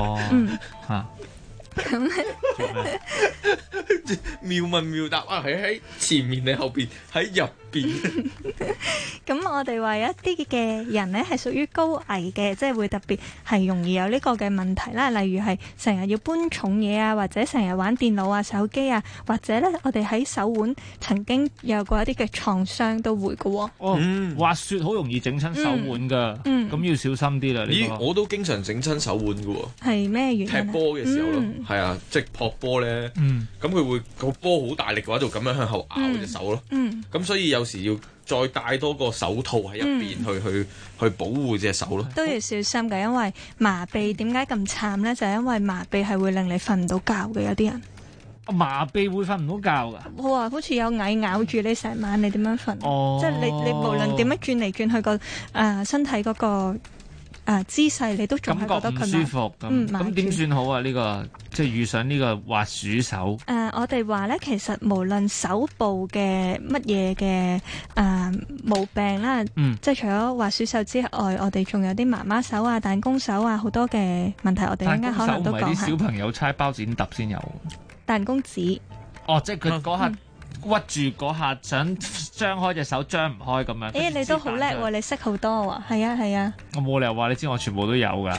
咁咧妙問妙答啊！喺前面定後邊？喺入邊。 咁我哋話有一啲嘅人咧係屬於高危嘅，即係會特別係容易有呢個嘅問題啦。例如係成日要搬重嘢啊，或者成日玩電腦啊、手機啊，或者咧我哋喺手腕曾經有過一啲嘅創傷都會嘅。 滑雪好容易整親手腕㗎，咁要小心啲啦。 咦，我都經常整親手腕㗎喎。 係咩原因？ 踢波嘅時候咯。係啊，即係撲波咧，咁佢會個波好大力嘅話，就咁樣向後咬隻手咯。咁所以有時要再戴多個手套喺入邊去保護隻手咯。 都要小心嘅，因為麻痹點解咁慘咧？就係因為麻痹係會令你瞓唔到覺嘅，有啲人。 麻痹會瞓唔到覺㗎？ 哇，好似有蟻咬住你成晚，你點樣瞓？即係你無論點樣轉嚟轉去個身體嗰個姿勢，你都仲係覺得佢感覺唔舒服咁點算好啊？呢個即係遇上呢個滑鼠手。 我哋話咧，其實無論手部嘅乜嘢嘅毛病啦，即係除咗滑鼠手之外，我哋仲有啲媽媽手啊、彈弓手啊，好多嘅問題，我哋陣間可能都講下。 彈弓手唔係啲小朋友猜包剪揼先有。 彈弓指。 哦，即係佢嗰下屈住嗰下，想張開隻手張唔開咁樣。 你都好叻喎，你識好多喎。係啊，係啊。 我冇理由話你知我全部都有㗎。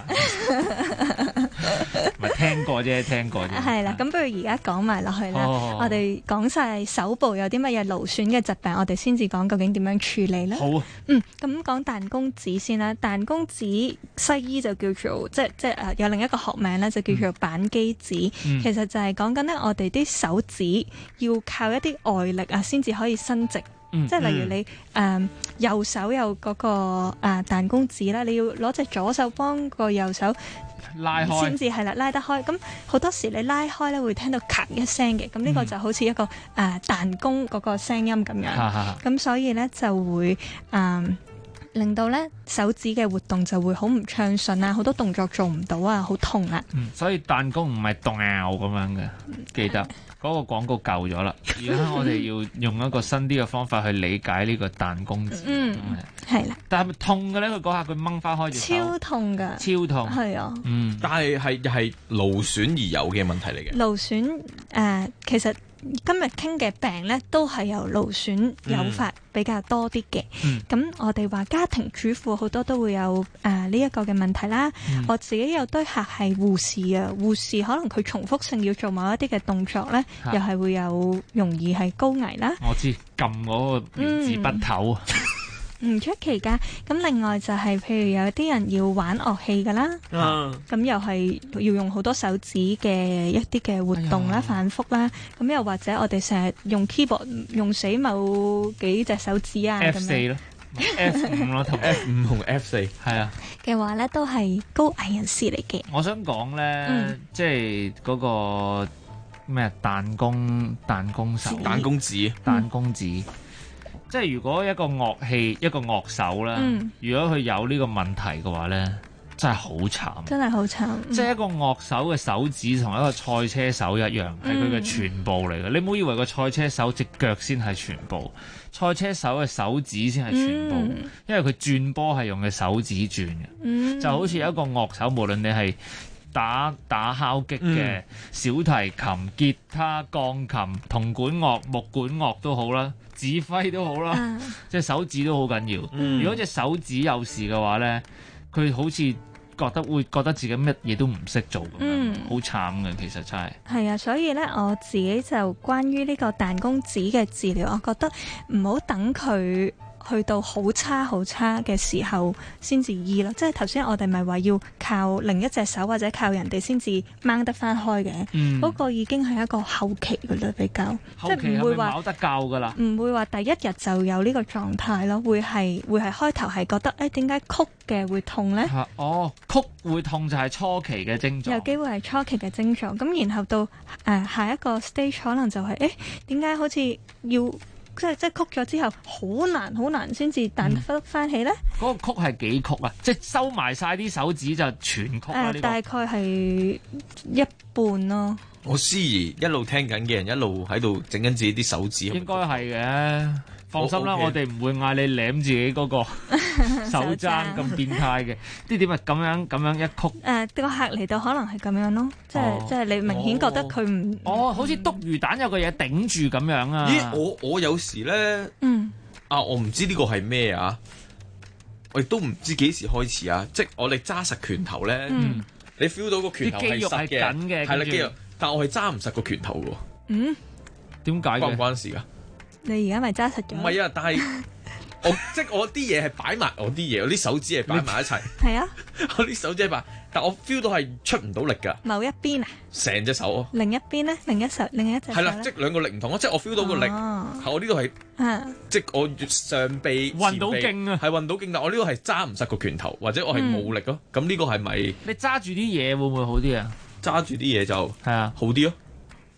唔係聽過啫。 係啦，咁不如而家講埋落去啦。我哋講晒手部有啲乜嘢勞損嘅疾病，我哋先至講究竟點樣處理啦。 好啊。 咁講彈弓指先啦。彈弓指西醫就叫做即有另一個學名咧，就叫做扳機指。其實就係講緊咧，我哋啲手指要靠一啲外力啊，先至可以伸直。即係例如你右手有嗰個彈弓指啦，你要攞隻左手幫個右手拉開先至係啦，拉得開。咁好多時你拉開咧會聽到咔一聲嘅，咁呢個就好似一個彈弓嗰個聲音咁樣。咁所以咧就會令到咧手指嘅活動就會好唔暢順啊，好多動作做唔到啊，好痛啊。 所以彈弓唔係動拗咁樣嘅，記得嗰個廣告舊咗啦。而家我哋要用一個新啲嘅方法去理解呢個彈弓指。 係啦。 但係咪痛嘅咧？佢嗰下佢掹翻開隻手。 超痛㗎。超痛。係啊。 但係係勞損而有嘅問題嚟嘅。 勞損其實今日傾嘅病咧，都係由勞損誘發比較多啲嘅。咁我哋話家庭主婦好多都會有呢一個嘅問題啦。我自己有堆客係護士啊，護士可能佢重複性要做某一啲嘅動作咧，又係會有容易係高危啦。 我知撳嗰個原子筆頭。 唔出奇㗎。咁另外就係譬如有啲人要玩樂器㗎啦，咁又係要用好多手指嘅一啲嘅活動啦、反覆啦。咁又或者我哋成日用 keyboard 用死某幾隻手指啊咁樣。 F4 咯，F5 咯，同 F5 同 F4 係啊。 嘅話咧都係高危人士嚟嘅。 我想講咧，即係嗰個咩彈弓手、 彈弓指、 彈弓指。即係如果一個樂器一個樂手咧，如果佢有呢個問題嘅話咧，真係好慘。真係好慘。即係一個樂手嘅手指同一個賽車手一樣，係佢嘅全部嚟嘅。你唔好以為個賽車手隻腳先係全部，賽車手嘅手指先係全部，因為佢轉波係用嘅手指轉嘅。就好似一個樂手，無論你係打敲擊嘅、小提琴、吉他、鋼琴、銅管樂、木管樂都好啦，指揮都好啦，即係手指都好緊要。如果隻手指有事嘅話咧，佢好似會覺得自己乜嘢都唔識做咁樣，好慘嘅其實真係。係啊，所以咧我自己就關於呢個彈弓指嘅治療，我覺得唔好等佢去到好差嘅時候先至醫咯。即係頭先我哋咪話要靠另一隻手或者靠人哋先至掹得翻開嘅，嗰個已經係一個後期嘅啦，比較後期即係唔會話冇得教噶啦， 唔會話第一日就有呢個狀態咯，會係開頭係覺得點解曲嘅會痛呢？ 曲會痛就係初期嘅症狀， 有機會係初期嘅症狀。咁然後到下一個 stage 可能就係點解好似要即係曲咗之後好難先至彈翻起咧？ 嗰個曲係幾曲啊？即係收埋晒啲手指就全曲啦。 大概係一半咯。 我思怡一路聽緊嘅人一路喺度整緊自己啲手指， 應該係嘅。放心啦，我哋唔會嗌你舐自己嗰個手踭咁變態嘅。啲點啊咁樣一曲。 個客嚟到可能係咁樣咯，即係你明顯覺得佢唔好似篤魚蛋有個嘢頂住咁樣啊！ 咦，我有時咧，我唔知呢個係咩啊，我亦都唔知幾時開始啊，即係我哋揸實拳頭咧，你 feel 到個拳頭係實嘅，係啦肌肉，但我係揸唔實個拳頭嘅。 點解嘅？ 關唔關事㗎？ 你而家咪揸實咗？ 唔係啊，但係即係我啲嘢係擺埋，我啲手指係擺埋一齊。 係啊， 我啲手指係擺，但我 feel 到係出唔到力㗎。 某一邊啊？ 成隻手啊？ 另一邊咧？另一隻手係啦，即係兩個力唔同咯。即係我 feel 到個力，我呢度係即係我上臂運到勁啊， 係運到勁，但我呢個係揸唔實個拳頭，或者我係冇力咯。咁呢個係咪？ 你揸住啲嘢會唔會好啲啊？ 揸住啲嘢就係啊， 好啲咯。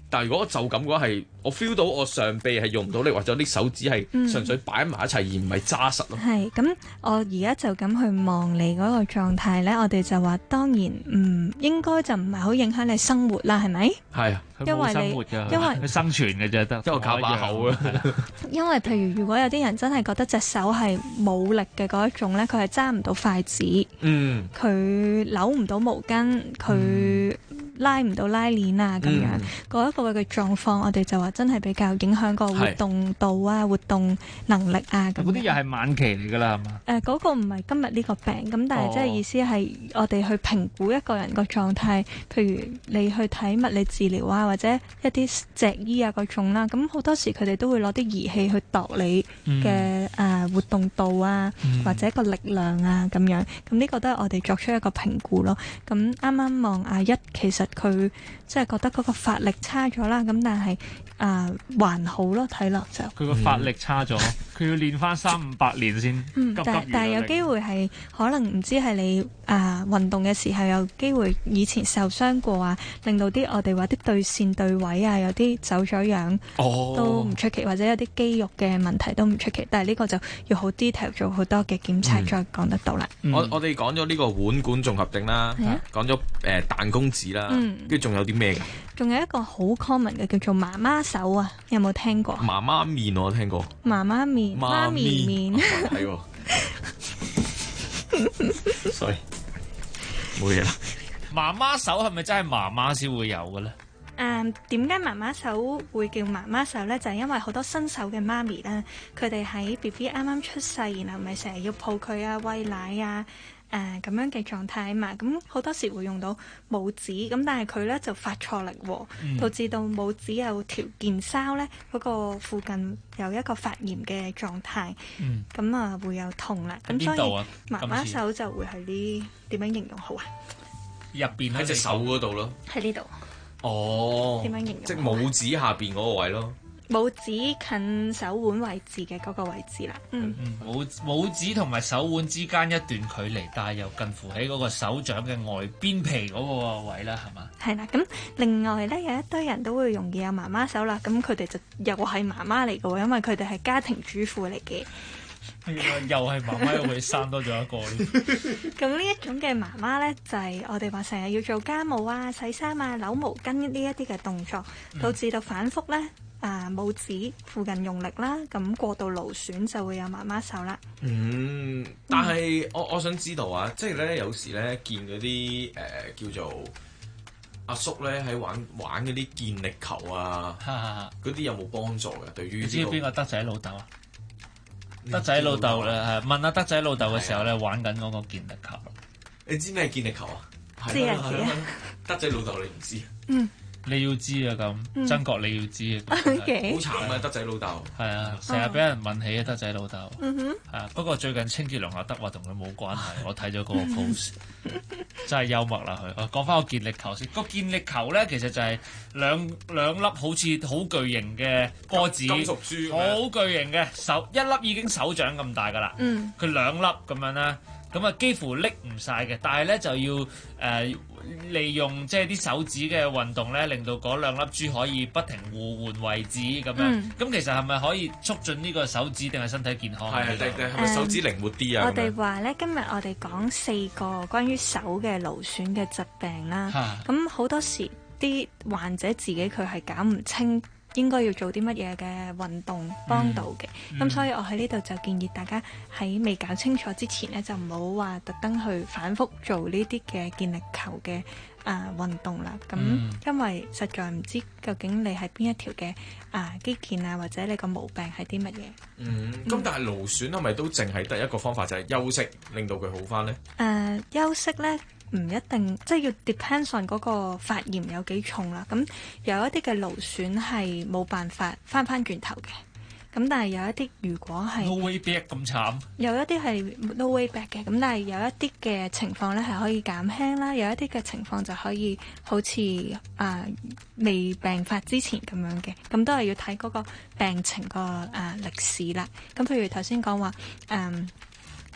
但係如果我就咁嘅話係，我 feel 到我上臂係用唔到力，或者啲手指係純粹擺埋一齊而唔係揸實咯。 係咁，我而家就咁去望你嗰個狀態咧，我哋就話當然應該就唔係好影響你生活啦，係咪？ 係啊， 佢冇生活㗎，因為佢生存嘅啫，得， 因為靠把口啊。 因為譬如果有啲人真係覺得隻手係冇力嘅嗰一種咧，佢係揸唔到筷子，佢扭唔到毛巾，佢拉唔到拉鏈啊，咁樣嗰一個嘅狀況，我哋就話真係比較影響個活動度啊、活動能力啊咁。 嗰啲又係晚期嚟㗎啦，係嘛？ 嗰個唔係今日呢個病，咁但係即係意思係我哋去評估一個人個狀態，譬如你去睇物理治療啊，或者一啲脊醫啊嗰種啦，咁好多時佢哋都會攞啲儀器去度你嘅活動度啊，或者個力量啊咁樣，咁呢個都係我哋作出一個評估咯。咁啱啱望阿一，其實佢即係覺得嗰個發力差咗啦，咁但係還好咯，睇落就佢個發力差咗，佢要練翻300-500年先。 但係有機會係可能唔知係你運動嘅時候有機會以前受傷過啊，令到啲我哋話啲對線對位啊有啲走咗樣，都唔出奇，或者有啲肌肉嘅問題都唔出奇。但係呢個就要好 detail 做好多嘅檢查再講得到啦。 我哋講咗呢個腕管綜合症啦，講咗彈弓指啦，跟住仲有啲咩㗎？ 仲有一個好 common 嘅叫做媽媽手啊，有冇聽過？ 媽媽面我聽過。 媽媽面、媽咪面， 係喎。sorry， 冇嘢啦。 媽媽手係咪真係媽媽先會有嘅咧？ 點解媽媽手會叫媽媽手呢？就係因為好多新手嘅媽咪啦，佢哋喺 BB 啱啱出世，然後咪成日要抱佢啊、餵奶啊。咁樣嘅狀態啊嘛，咁好多時會用到拇指，咁但係佢咧就發錯力喎，導致到拇指有條腱鞘咧嗰個附近有一個發炎嘅狀態，咁會有痛啦。咁所以媽媽手就會係啲點樣形容好啊？ 入邊喺隻手嗰度咯， 喺呢度。 哦， 點樣形容？ 即係拇指下邊嗰個位咯。 拇指近手腕位置嘅嗰個位置啦， 拇指同埋手腕之間一段距離，但係又近乎喺嗰個手掌嘅外邊皮嗰個位啦，係嘛？係啦，咁另外咧有一堆人都會容易有媽媽手啦，咁佢哋就又係媽媽嚟嘅喎，因為佢哋係家庭主婦嚟嘅。 又係媽媽，又會生多咗一個。 咁呢一種嘅媽媽呢，就係我哋話成日要做家務啊、洗衫啊、扭毛巾呢一啲嘅動作，導致到反覆呢。拇指附近用力啦，咁過度勞損就會有媽媽手啦。 但係我想知道啊，即係咧有時咧見嗰啲叫做阿叔咧喺玩嗰啲健力球啊，嗰啲有冇幫助嘅？對於你知邊個德仔老豆啊？德仔老豆問下德仔老豆嘅時候咧，玩緊嗰個健力球。 你知咩係健力球啊？ 知啊。 德仔老豆你唔知？ 你要知啊，咁曾國你要知啊， 好慘啊！德仔老豆係啊，成日俾人問起啊，德仔老豆係啊。不過最近清潔龍阿德話同佢冇關係，我睇咗嗰個 post 真係幽默啦佢。講翻個健力球先，個健力球咧其實就係兩粒好似好巨型嘅波子， 金屬珠， 好巨型嘅手一粒已經手掌咁大噶啦，佢兩粒咁樣啦，咁啊幾乎拎唔晒嘅，但係咧就要利用即係啲手指嘅運動咧，令到嗰兩粒珠可以不停互換位置咁樣。咁其實係咪可以促進呢個手指定係身體健康？ 係咪手指靈活啲啊？ 我哋話咧，今日我哋講4個關於手嘅勞損嘅疾病啦。咁好多時啲患者自己佢係搞唔清應該要做啲乜嘢嘅運動幫到嘅，咁所以我喺呢度就建議大家喺未搞清楚之前呢，就唔好話特登去反覆做呢啲嘅健力球嘅運動啦。咁因為實在唔知究竟你係邊一條嘅肌腱啊，或者你個毛病係啲乜嘢。 咁但係勞損係咪都淨係得一個方法，就係休息令到佢好返呢？ 休息呢。唔一定，即係要 depends on 嗰個發炎有幾重啦。咁有一啲嘅勞損係冇辦法翻轉頭嘅。咁但係有一啲如果係 no way back 咁慘， 有一啲係 no way back 嘅。咁但係有一啲嘅情況咧係可以減輕啦，有一啲嘅情況就可以好似未病發之前咁樣嘅。咁都係要睇嗰個病情個歷史啦。咁譬如頭先講話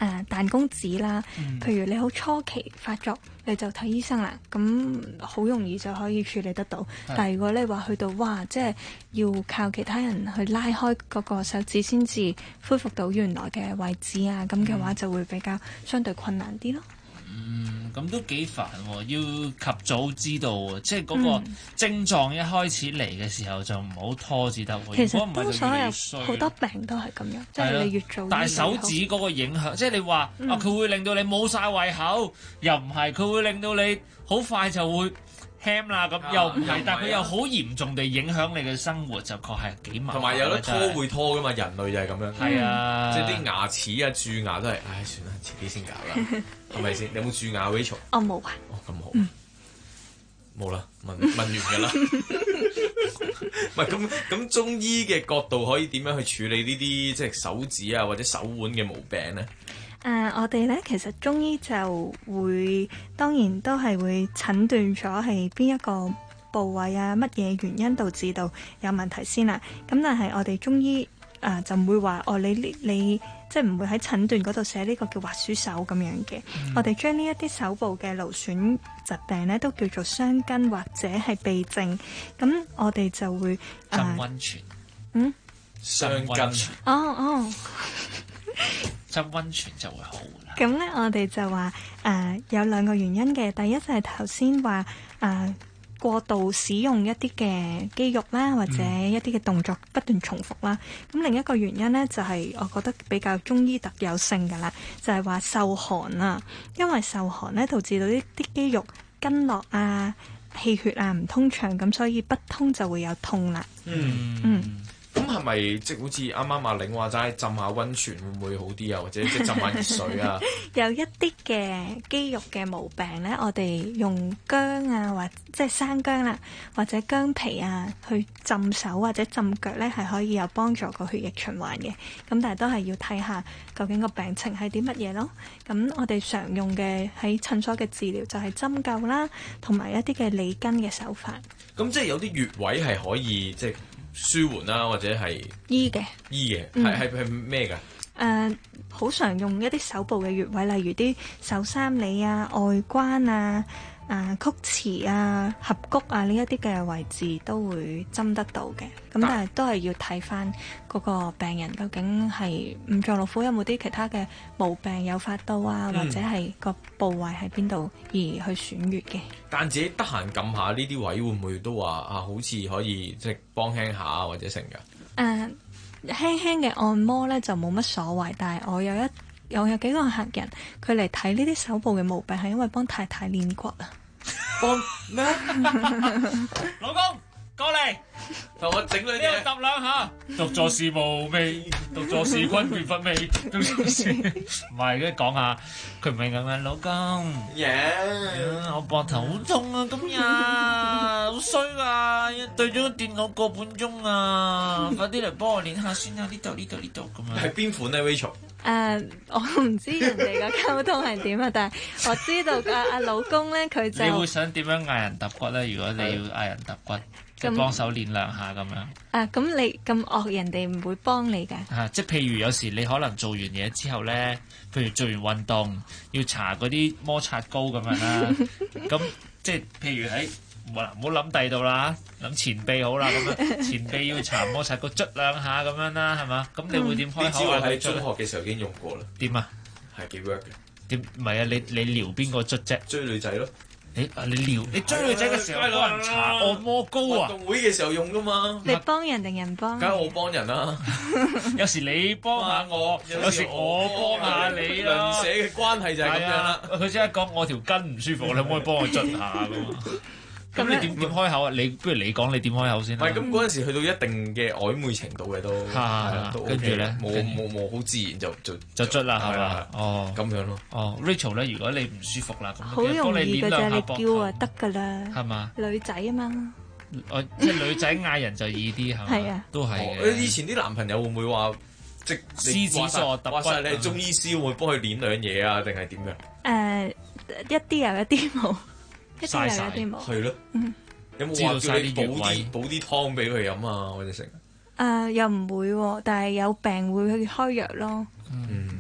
彈弓指啦。譬如你好初期發作，你就睇醫生啦，咁好容易就可以處理得到。但係如果你話去到哇，即係要靠其他人去拉開嗰個手指先至恢復到原來嘅位置啊，咁嘅話就會比較相對困難啲咯。 咁都幾煩喎，要及早知道喎，即係嗰個症狀一開始嚟嘅時候就唔好拖至得喎。 其實多數有好多病都係咁樣，即係你越做越但係手指嗰個影響，即係你話佢會令到你冇晒胃口，又唔係佢會令到你好快就會輕啦，咁又唔係，但係佢又好嚴重地影響你嘅生活，就確係幾麻煩。 同埋有得拖會拖噶嘛，人類就係咁樣。 係啊， 即係啲牙齒啊、蛀牙都係，唉，算啦，遲啲先搞啦，係咪先？你有冇蛀牙 Rachel？ 我冇啊。 哦，咁好。冇啦，問完㗎啦。唔係咁中醫嘅角度可以點樣去處理呢啲即係手指啊或者手腕嘅毛病咧？ 我哋咧其實中醫就會當然都係會診斷咗係邊一個部位啊，乜嘢原因導致到有問題先啦。咁但係我哋中醫就唔會話你即係唔會喺診斷嗰度寫呢個叫滑鼠手咁樣嘅。我哋將呢一啲手部嘅勞損疾病咧都叫做傷筋或者係痹症。咁我哋就會浸溫泉。 傷筋。 哦。 浸溫泉就會好啦。 咁咧，我哋就話有兩個原因嘅。第一就係頭先話過度使用一啲嘅肌肉啦，或者一啲嘅動作不斷重複啦。咁另一個原因咧，就係我覺得比較中醫特有性㗎啦，就係話受寒啊。因為受寒咧，導致到呢啲肌肉筋絡啊、氣血啊唔通暢，咁所以不通就會有痛啦。 咁係咪即係好似啱啱阿玲話齋浸下溫泉會唔會好啲啊？或者即係浸下熱水啊？ 有一啲嘅肌肉嘅毛病咧，我哋用薑啊，或即係生薑啦，或者薑皮啊，去浸手或者浸腳咧，係可以有幫助個血液循環嘅。咁但係都係要睇下究竟個病情係啲乜嘢咯。咁我哋常用嘅喺診所嘅治療就係針灸啦，同埋一啲嘅理筋嘅手法。 咁即係有啲穴位係可以即係舒緩啦，或者係醫嘅， 係咩㗎？ 好常用一啲手部嘅穴位，例如啲手三里啊、外關啊、曲池啊、合谷啊呢一啲嘅位置都會針得到嘅。咁但係都係要睇翻嗰個病人究竟係五臟六腑有冇啲其他嘅毛病誘發到啊，或者係個部位喺邊度而去選穴嘅。 但自己得閒撳下呢啲位，會唔會都話好似可以即係幫輕下或者成㗎？ 輕輕嘅按摩咧就冇乜所謂，但係我有幾個客人，佢嚟睇呢啲手部嘅毛病係因為幫太太練骨啊。 幫咩？ 老公過嚟， 同我整兩嘢， 揼兩下。獨坐事無味，獨坐事君便乏味。唔係嘅，講下佢唔係咁嘅，老公。我膊頭好痛啊，今日好衰啊，對咗電腦個半鐘啊，快啲嚟幫我練下先啊！呢度咁樣。 係邊款咧 Rachel？ 我唔知人哋嘅溝通係點啊，但係我知道阿老公咧，佢就你會想點樣嗌人揼骨咧？如果你要嗌人揼骨，即係幫手練兩下咁樣。 咁你咁惡，人哋唔會幫你㗎。 即係譬如有時你可能做完嘢之後咧，譬如做完運動要搽嗰啲摩擦膏咁樣啦，咁即係譬如喺唔好諗第度啦，諗前臂好啦，咁樣前臂要搽摩擦膏捽兩下咁樣啦，係嘛？咁你會點開口？ 你知我喺中學嘅時候已經用過啦。點啊？係幾 work 嘅？ 點唔係啊？你撩邊個捽啫？ 追女仔咯。 你追女仔嘅時候幫人搽按摩膏啊？ 運動會嘅時候用噶嘛？ 你幫人定人幫？ 梗係我幫人啦。 有時你幫下我，有時我幫下你啦。 鄰舍嘅關係就係咁樣啦。 佢即刻講我條筋唔舒服，你可唔可以幫我捽下咁？咁你點開口啊？不如你講你點開口先啦。 咁嗰陣時去到一定嘅曖昧程度嘅都， 跟住咧冇好自然就捽啦，係嘛？哦， 咁樣咯。 哦 Rachel 咧，如果你唔舒服啦，咁好容易㗎啫，你叫啊得㗎啦。 係嘛？ 女仔啊嘛。 即係女仔嗌人就易啲係嘛？ 係啊， 都係。 以前啲男朋友會唔會話即獅子座揼骨？ 話晒你係中醫師，會唔會幫佢練兩嘢啊？定係點樣？ 一啲有一啲冇。 曬晒係咯，有冇話叫你補啲湯俾佢飲啊，或者食？ 又唔會喎，但係有病會去開藥咯。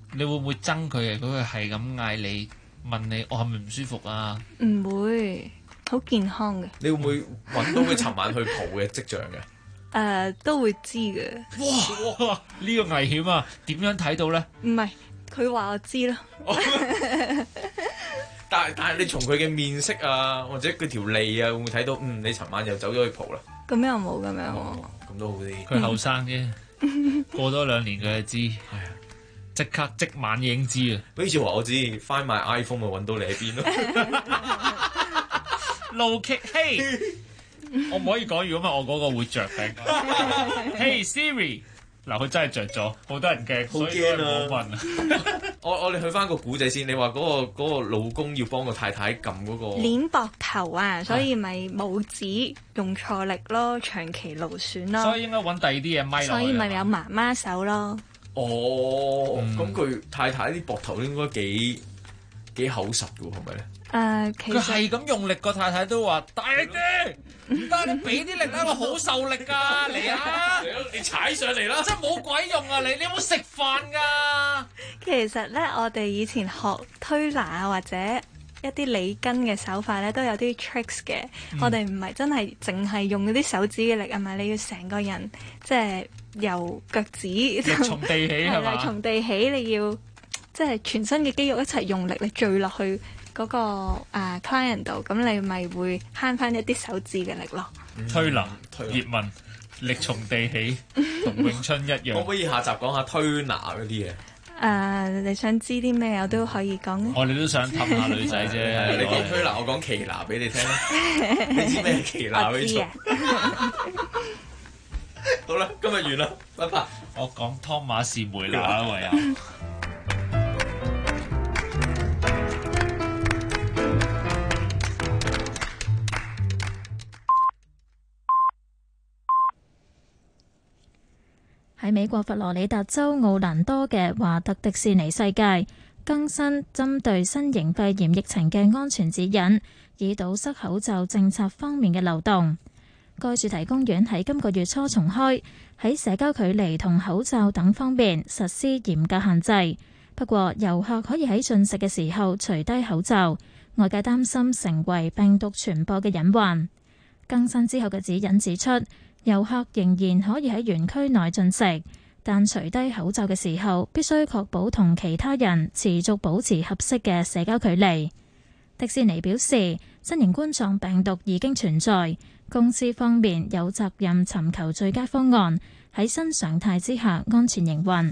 你會唔會憎佢嘅？佢係咁嗌你，問你我係咪唔舒服啊？ 唔會，好健康嘅。 你會唔會揾到佢尋晚去蒲嘅跡象嘅？ 都會知嘅。 哇！呢個危險啊！點樣睇到咧？ 唔係，佢話我知咯。 但係你從佢嘅面色啊，或者佢條脷啊，會唔會睇到？你尋晚又走咗去蒲啦？ 咁又冇咁樣喎。 咁都好啲。 佢後生啫，過多2年佢就知。係啊，即刻即晚已經知啊！ 好似話我知，find my iPhone 咪揾到你喺邊咯。 路劇嘿，我唔可以講，如果唔係我嗰個會着嘅。Hey Siri， 嗱佢真係着咗，好多人驚， 好驚啊！ 冇問啊！ 我哋去翻個古仔先，你話嗰個老公要幫個太太撳嗰個鏈膊頭啊，所以咪拇指用錯力咯，長期勞損咯。 所以應該揾第二啲嘢咪落去。 所以咪有媽媽手咯。 哦，咁佢太太啲膊頭應該幾厚實嘅喎，係咪咧？ 其實佢係咁用力，個太太都話大力啲，唔得，你俾啲力啦，我好受力㗎，嚟啊！ 你踩上嚟啦！ 真係冇鬼用啊！你有冇食飯㗎？ 其實咧，我哋以前學推拿或者一啲理筋嘅手法咧，都有啲 tricks 嘅。我哋唔係真係淨係用嗰啲手指嘅力啊嘛，你要成個人即係由腳趾力從地起係嘛？ 從地起你要即係全身嘅肌肉一齊用力，你聚落去嗰個client 度，咁你咪會慳翻一啲手指嘅力咯。 推拿葉問力從地起，同詠春一樣。 可唔可以下集講下推拿嗰啲嘢？ 你想知啲咩我都可以講。 我哋都想氹下女仔啫。 你講推拿，我講奇拿俾你聽啦。你知咩奇拿可以做？好啦，今日完啦，拜拜。 我講湯馬士梅拿啦，唯有。 喺美國佛羅里達州奧蘭多嘅華特迪士尼世界更新針對新型肺炎疫情嘅安全指引，以堵塞口罩政策方面嘅漏洞。該主題公園喺今個月初重開，喺社交距離同口罩等方面實施嚴格限制。不過遊客可以喺進食嘅時候除低口罩，外界擔心成為病毒傳播嘅隱患。更新之後嘅指引指出，遊客仍然可以喺園區內進食，但除低口罩嘅時候必須確保同其他人持續保持合適嘅社交距離。迪士尼表示，新型冠狀病毒已經存在，公司方面有責任尋求最佳方案，喺新常態之下安全營運。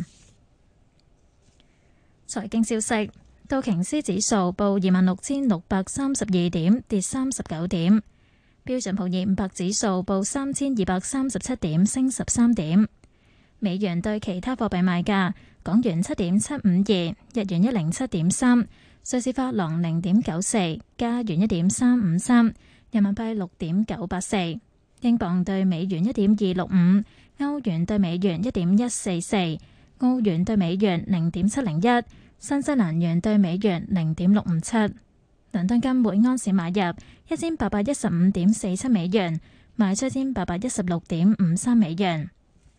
財經消息，道瓊斯指數報26,632點，跌39點。標準普爾500指數報3,237點，升13點。美元對其他貨幣賣價：港元7.752，日元107.3，瑞士法郎0.94，加元1.353，人民幣6.984，英鎊對美元1.265，歐元對美元1.144，澳元對美元0.701，新西蘭元對美元0.657。倫敦金每安士買入1815.47美元，賣出1816.53美元。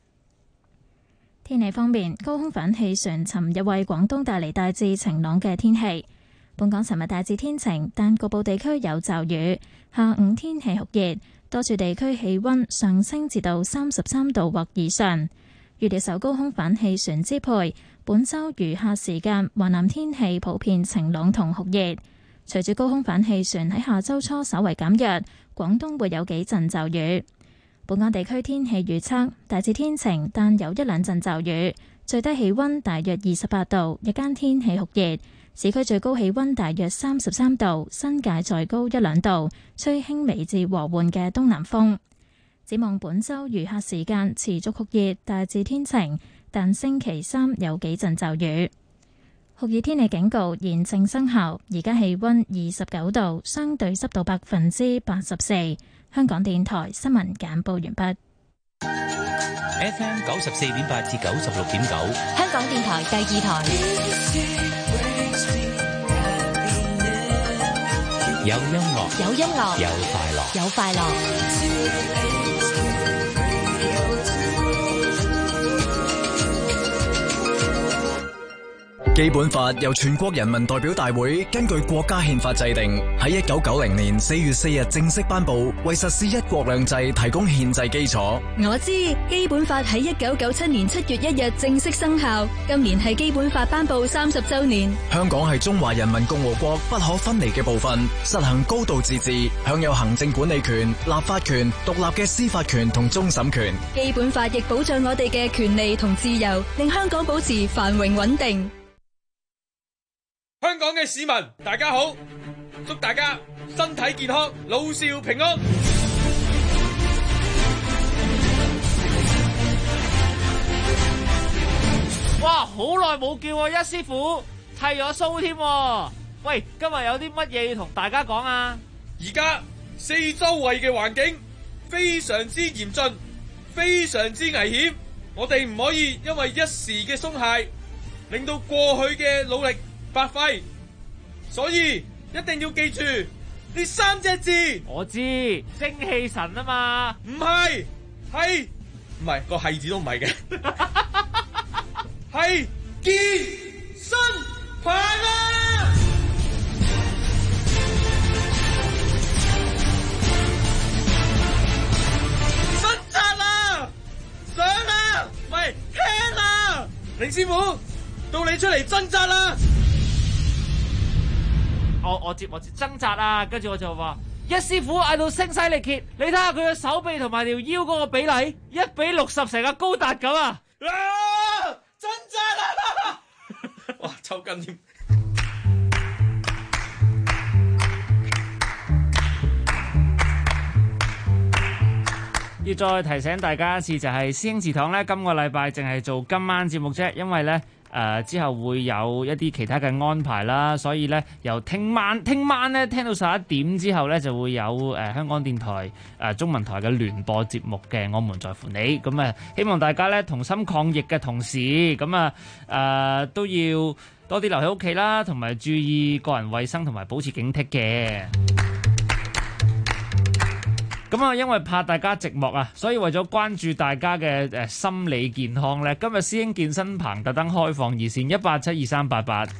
天氣方面，高空反氣旋尋日為廣東帶嚟大致晴朗嘅天氣。本港尋日大致天晴，但局部地區有驟雨。下午天氣酷熱，多處地區氣溫上升至到33度或以上。預料受高空反氣旋支配，本週餘下時間華南天氣普遍晴朗同酷熱。隨住高空反氣旋喺下周初稍為減弱，廣東會有幾陣驟雨。本港地區天氣預測大致天晴，但有一兩陣驟雨。最低氣溫大約28度，日間天氣酷熱。市區最高氣溫大約33度，新界再高一兩度，吹輕微至和緩嘅東南風。展望本週餘下時間持續酷熱，大致天晴，但星期三有幾陣驟雨。酷熱天氣警告現正生效，而家氣溫29度，相對濕度84%。香港電台新聞簡報完畢。 FM 94.8至96.9， 香港電台第二台。 有音樂， 有音樂， 有快樂， 有快樂。 基本法由全國人民代表大會根據國家憲法制定，喺1990年4月4日正式頒布，為實施一國兩制提供憲制基礎。 我知基本法喺1997年7月1日正式生效，今年係基本法頒布30週年。 香港係中華人民共和國不可分離嘅部分，實行高度自治，享有行政管理權、立法權、獨立嘅司法權同終審權。 基本法亦保障我哋嘅權利同自由，令香港保持繁榮穩定。 香港嘅市民大家好，祝大家身體健康，老少平安。 哇，好耐冇見喎，一師傅剃咗鬚添。喂，今日有啲乜嘢要同大家講啊？ 而家四周圍嘅環境非常之嚴峻，非常之危險，我哋唔可以因為一時嘅鬆懈，令到過去嘅努力白費，所以一定要記住呢3隻字。 我知精氣神啊嘛， 唔係，唔係個係字都唔係嘅，係健身棒啊！掙扎啦，上啦，唔係輕啦，凌師傅，到你出嚟掙扎啦！ 我接掙扎啊，跟住我就話一師傅嗌到聲嘶力竭，你睇下佢嘅手臂同埋條腰嗰個比例1比60，成個高達咁啊！ 掙扎啦！哇，抽筋添。 要再提醒大家一次，就係師兄祠堂呢，今個禮拜淨係做今晚節目啫，因為呢之後會有一啲其他嘅安排啦，所以呢，由聽晚呢聽到11點之後呢，就會有香港電台中文台嘅聯播節目嘅我們在乎你，咁希望大家呢同心抗疫嘅同時，咁都要多啲留喺屋企啦，同埋注意個人衛生同埋保持警惕嘅。咁因為怕大家寂寞啊，所以為咗關注大家嘅心理健康咧，今日師兄健身棚特登開放熱線1872388。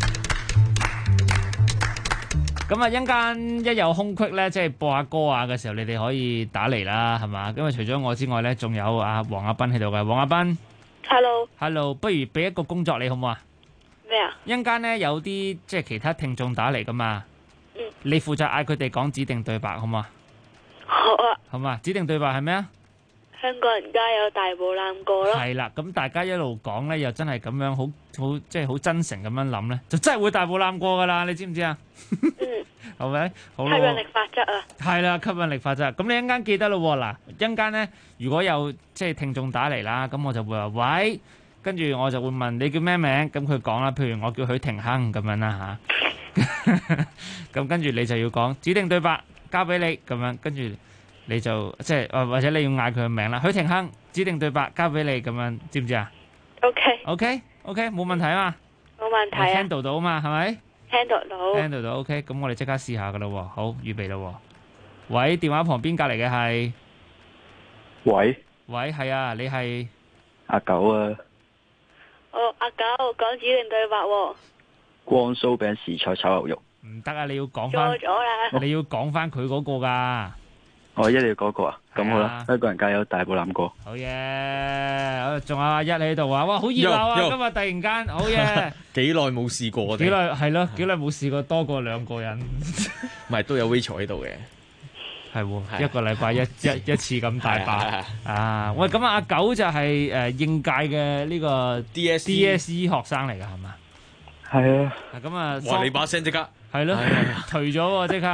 咁一陣間一有空隙咧，即係播下歌啊嘅時候，你哋可以打嚟啦，係嘛？因為除咗我之外咧，仲有黃亞斌喺度嘅。黃亞斌 ，Hello，不如俾一個工作你好唔好啊？ 咩啊？ 一陣間咧有啲即係其他聽眾打嚟噶嘛，你負責嗌佢哋講指定對白好唔好啊？ 好啊， 好嘛？指定對白係咩啊？ 香港人加油，大步攬過咯。 係啦，咁大家一路講咧，又真係咁樣好即係好真誠咁樣諗咧，就真係會大步攬過噶啦，你知唔知啊？係咪？好咯。吸引力法則啊！係啦，吸引力法則。咁你一陣間記得咯喎，嗱，一陣間咧，如果有即係聽眾打嚟啦，咁我就會話喂，跟住我就會問你叫咩名，咁佢講啦，譬如我叫許廷鏗咁樣啦吓，咁跟住你就要講指定對白。交俾你咁樣，跟住你就即係或者你要嗌佢嘅名啦。許廷鏗指定對白交俾你咁樣，知唔知啊 ？OK，冇問題啊嘛。 冇問題啊。 handle 到啊嘛，係咪？handle 到。OK，咁我哋即刻試下噶啦喎。好，預備啦。喂，電話旁邊隔離嘅係。 喂， 係啊，你係阿九啊。 阿九講指定對白喎。 光酥餅時菜炒牛肉。 唔得啊！你要講翻，你要講翻佢嗰個噶。 我一定要嗰個啊！咁好啦，香港人加油，大步攬過。 好嘢！仲有阿一喺度啊！哇，好熱鬧啊！今日突然間，好嘢！ 幾耐冇試過？ 幾耐係咯？幾耐冇試過多過2個人？ 唔係都有 Rachel 喺度嘅， 係喎，一個禮拜一次咁大把啊！喂，咁阿九就係應屆嘅呢個 DSE 學生嚟㗎，係嘛？ 係啊。 咁啊， 哇！你把聲即刻〜 係咯，頹咗喎即刻。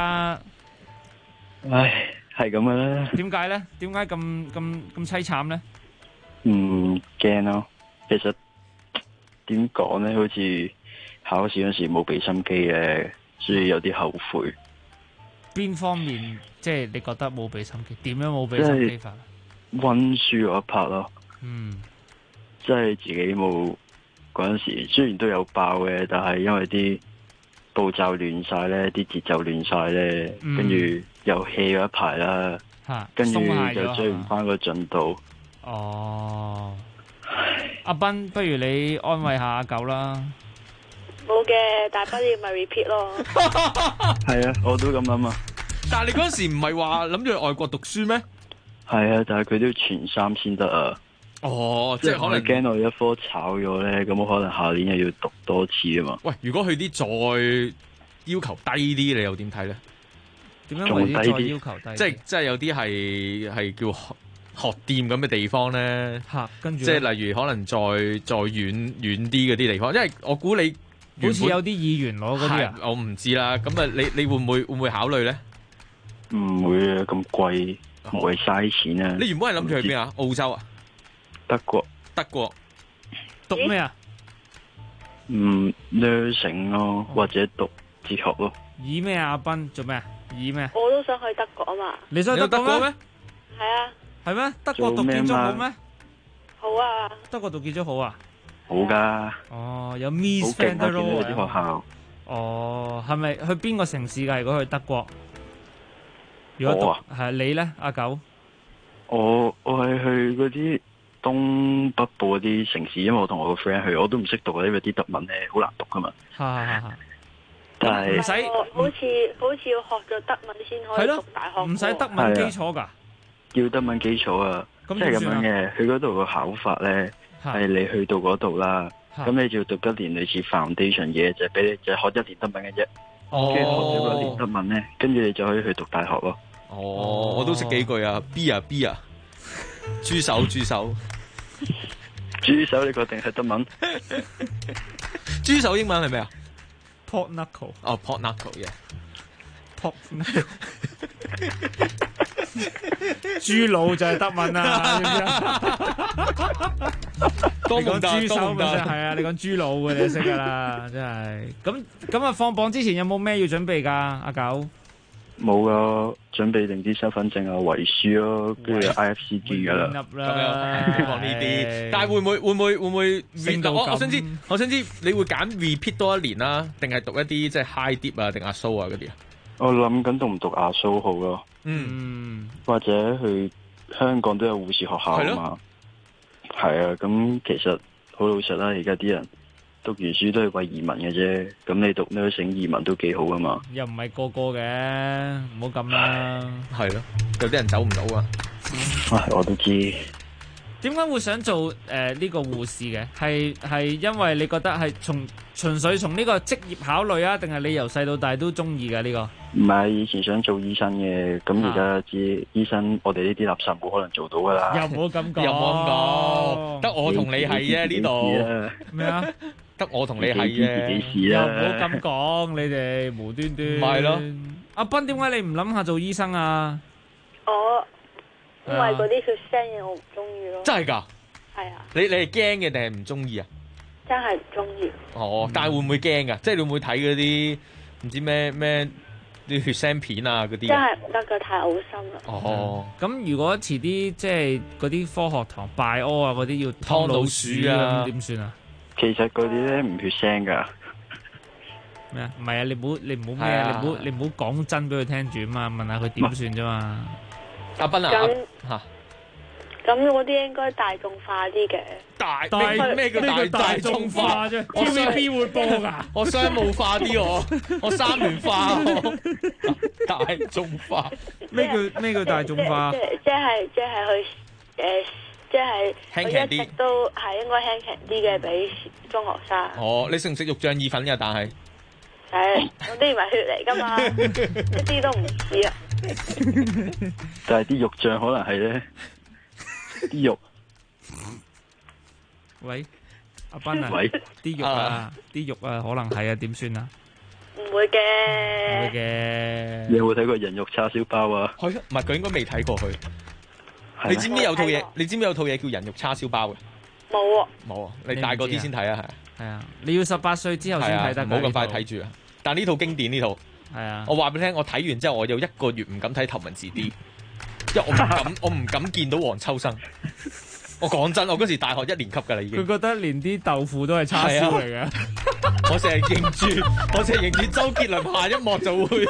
唉，係咁嘅啦。 點解咧？點解咁凄慘咧？ 驚咯。其實點講咧？好似考試嗰時冇俾心機嘅，所以有啲後悔。 邊方面即係你覺得冇俾心機？點樣冇俾心機法？ 溫書嗰一 part 咯。即係自己冇嗰陣時，雖然都有爆嘅，但係因為啲步驟亂晒咧，啲節奏亂晒咧，跟住又 hea 咗一排啦，跟住就追唔翻個進度。 哦，阿斌，不如你安慰下阿九啦。 冇嘅，大不了咪 repeat 咯。 係啊，我都咁諗啊。 但係你嗰時唔係話諗住去外國讀書咩？ 係啊，但係佢都要全3先得啊。 哦，即係可能驚我一科炒咗咧，咁我可能下年又要讀多次啊嘛。 喂，如果佢啲再要求低啲，你又點睇咧？ 點樣為之再要求低？ 即係有啲係叫學店咁嘅地方咧， 跟住即係例如可能再遠啲嗰啲地方，因為我估你好似有啲議員攞嗰啲啊， 我唔知啦。咁啊，你會唔會考慮咧？ 唔會啊，咁貴，唔會嘥錢啊。 你原本係諗住去邊啊？澳洲啊？ 德國讀咩啊 ？nursing 咯，或者讀哲學咯。 以咩啊？阿斌做咩啊？以咩？ 我都想去德國啊嘛。 你想去德國咩？ 係啊。 係咩？德國讀建築好咩？ 好啊。 德國讀建築好啊？ 好噶。 哦，有 Miss Van der Rohe 啲學校。 哦，係咪去邊個城市㗎？如果去德國？如果讀係你咧，阿九？ 我係去嗰啲東北部嗰啲城市，因為我同我個 friend 去，我都唔識讀啊，因為啲德文咧好難讀噶嘛。但係唔使， 好似要學咗德文先可以讀大學。 唔使德文基礎㗎？ 要德文基礎啊，即係咁樣嘅。佢嗰度個考法咧係你去到嗰度啦，咁你就要讀一年類似 foundation 嘢，就係俾你就學一年德文嘅啫。跟住學咗嗰年德文咧，跟住你就可以去讀大學咯。 哦，我都識幾句啊 ，B 啊 B 啊，豬手，豬手， 你確定係德文？ 豬手英文係咩啊 ？Pork knuckle。 哦 ，pork knuckle 嘅。 pork knuckle。豬腦就係德文啊！你講豬手咪係啊？你講豬腦嘅你識噶啦，真係。咁啊，放榜之前有冇咩要準備噶？阿九？ 冇噶，準備定啲身份證啊、遺書咯，跟住 IFCG 噶啦。 咁樣講呢啲，但係會唔會？我想知，你會揀 repeat 多一年啦，定係讀一啲即係 high dip 啊，定阿蘇啊嗰啲啊？ 我諗緊讀唔讀阿蘇好咯。或者去香港都有護士學校啊嘛。係啊，咁其實好老實啦，而家啲人讀完書都係為移民嘅啫。咁你讀 nursing 移民都幾好噶嘛。 又唔係個個嘅，唔好咁啦。 係咯，有啲人走唔到啊。 我都知。 點解會想做呢個護士嘅？係因為你覺得係純粹從呢個職業考慮啊，定係你由細到大都中意嘅呢個？ 唔係，以前想做醫生嘅，咁而家知醫生，我哋呢啲垃圾冇可能做到噶啦。 又冇咁講， 又冇咁講，得我同你係啫呢度。咩啊？得我同你係啫。 又冇咁講，你哋無端端。唔係咯。阿斌，點解你唔諗下做醫生啊？ 因為嗰啲血腥嘢我唔中意咯。 真係㗎？ 係啊。 你係驚嘅定係唔中意啊？ 真係唔中意。 哦，但係會唔會驚㗎？即係你會唔會睇嗰啲唔知咩啲血腥片啊嗰啲？ 真係唔得㗎，太嘔心啦。 哦。咁如果遲啲即係嗰啲科學堂拜屙啊嗰啲要劏老鼠啊，咁點算啊？ 其實嗰啲咧唔血腥㗎。 咩啊？唔係啊！你唔好咩啊？你唔好講真俾佢聽住啊嘛！問下佢點算啫嘛。阿斌啊， 咁嗰啲應該大眾化啲嘅。 咩叫大眾化啫 ？TVB 會播㗎。 我商務化啲我三元化大眾化。 咩叫大眾化？ 即係去即係佢一直都係應該輕鬆啲嘅俾中學生。 哦，你食唔食肉醬意粉㗎？但係嗰啲唔係血嚟㗎嘛，一啲都唔似啊。 但係啲肉醬可能係咧啲肉。 喂，阿斌啊，啲肉啊，可能係啊，點算啊？ 唔會嘅。 唔會嘅。 你有冇睇過人肉叉燒包啊？ 係啊，唔係佢應該未睇過佢。你知唔知有套嘢？你知唔知有套嘢叫人肉叉燒包嘅？ 冇啊。 冇啊，你大個啲先睇啊， 係啊，你要18歲之後先睇得。 唔好咁快睇住啊！但呢套經典呢套。 係啊！ 我話俾你聽，我睇完之後，我有1個月唔敢睇頭文字 D，因為我唔敢見到黃秋生。我講真，我嗰時大學1年級噶啦已經。 佢覺得連啲豆腐都係叉燒嚟嘅。 我成日認住周杰倫下一幕就會。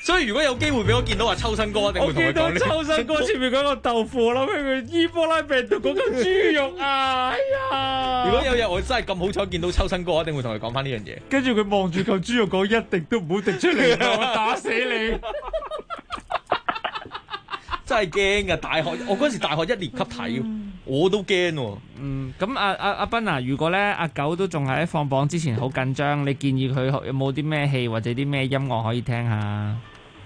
所以如果有機會俾我見到話秋生哥，一定會同佢講呢。 秋生哥前面嗰個豆腐，我諗起佢伊波拉病毒嗰嚿豬肉啊！哎呀！ 如果有日我真係咁好彩見到秋生哥，我一定會同佢講翻呢樣嘢。 跟住佢望住嚿豬肉講：一滴都唔好滴出嚟，我打死你！ 真係驚噶，大學我嗰時大學1年級睇，我都驚喎。 咁阿斌啊，如果咧阿九都仲喺放榜之前好緊張，你建議佢有冇啲咩戲或者啲咩音樂可以聽下？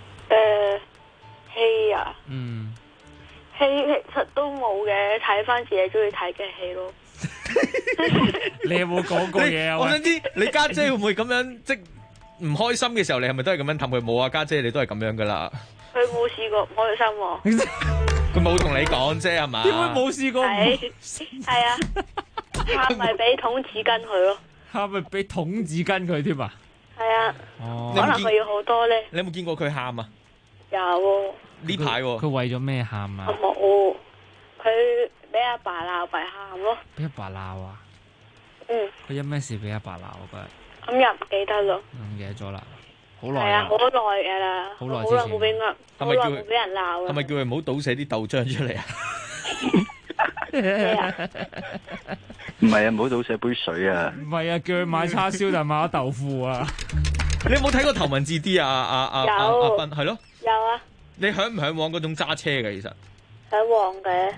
戲啊，戲其實都冇嘅，睇翻自己中意睇嘅戲咯。 你有冇講過嘢啊？ 我想知你家姐會唔會咁樣，即唔開心嘅時候，你係咪都係咁樣氹佢？冇啊，家姐你都係咁樣噶啦。 佢冇試過唔開心喎。 佢冇同你講啫係嘛？ 點會冇試過？ 係啊，喊咪俾桶紙巾佢咯。 喊咪俾桶紙巾佢添啊？ 係啊。可能佢要好多咧。 你有冇見過佢喊啊？ 有。 呢排喎。 佢為咗咩喊啊？ 我冇。佢俾阿爸鬧咪喊咯。 俾阿爸鬧啊？佢因咩事俾阿爸鬧嗰日？ 咁又唔記得咯。 唔記得咗啦。好耐係啊，好耐噶啦，好耐冇俾人，好耐冇俾人鬧。 係咪叫佢唔好倒瀉啲豆漿出嚟啊？ 唔係啊，唔好倒瀉杯水啊！ 唔係啊，叫佢買叉燒定買豆腐啊？ 你有冇睇過頭文字 D 啊？阿斌係咯。 有啊。 你嚮唔嚮往嗰種揸車嘅？其實嚮往嘅。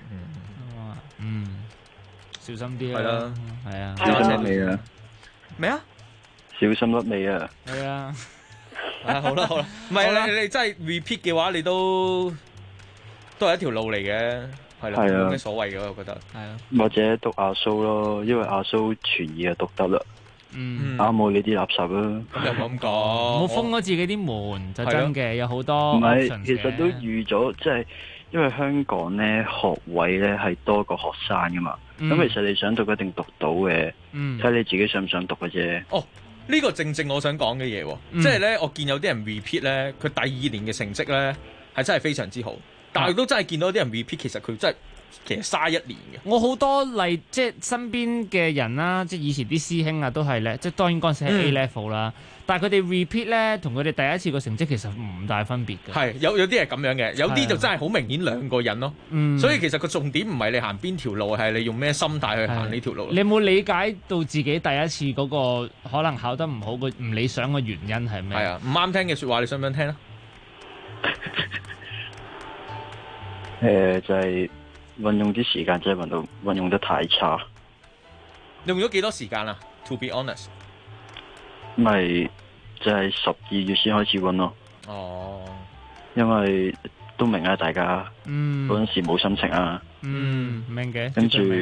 小心啲啦。 係啊。 小心味啊！ 咩啊？ 小心甩味啊！ 係啊。 好啦，唔係你真係 repeat 嘅話，你都係一條路嚟嘅，係啦，冇咩所謂嘅，我覺得。係啊。 或者讀阿蘇咯，因為阿蘇全意就讀得啦。啱我呢啲垃圾啦。 咁又冇咁講。 唔好封咗自己啲門就真嘅，有好多。 唔係，其實都預咗，即係因為香港咧學位咧係多過學生噶嘛。咁其實你想讀一定讀到嘅，睇你自己想唔想讀嘅啫。 哦。呢個正我想講嘅嘢喎，即係咧，我見有啲人 repeat 咧，佢第2年嘅成績咧係真係非常之好，但係都真係見到啲人 repeat，其實佢真係其實嘥1年嘅。 我好多即係身邊嘅人啦，即係以前啲師兄啊都係咧，即係當然嗰陣時係 A level 啦，但係佢哋 repeat 咧同佢哋第一次個成績其實唔大分別嘅。 係有啲係咁樣嘅，有啲就真係好明顯兩個人咯。所以其實個重點唔係你行邊條路，係你用咩心態去行呢條路。 你有冇理解到自己第一次嗰個可能考得唔好嘅唔理想嘅原因係咩？ 係啊，唔啱聽嘅説話，你想唔想聽啊？ 就係運用啲時間，真係運用得太差。 用咗幾多時間啊 ？To be honest， 咪就係12月先開始運咯。 哦， 因為都明啊，大家嗰陣時冇心情啊。 明嘅。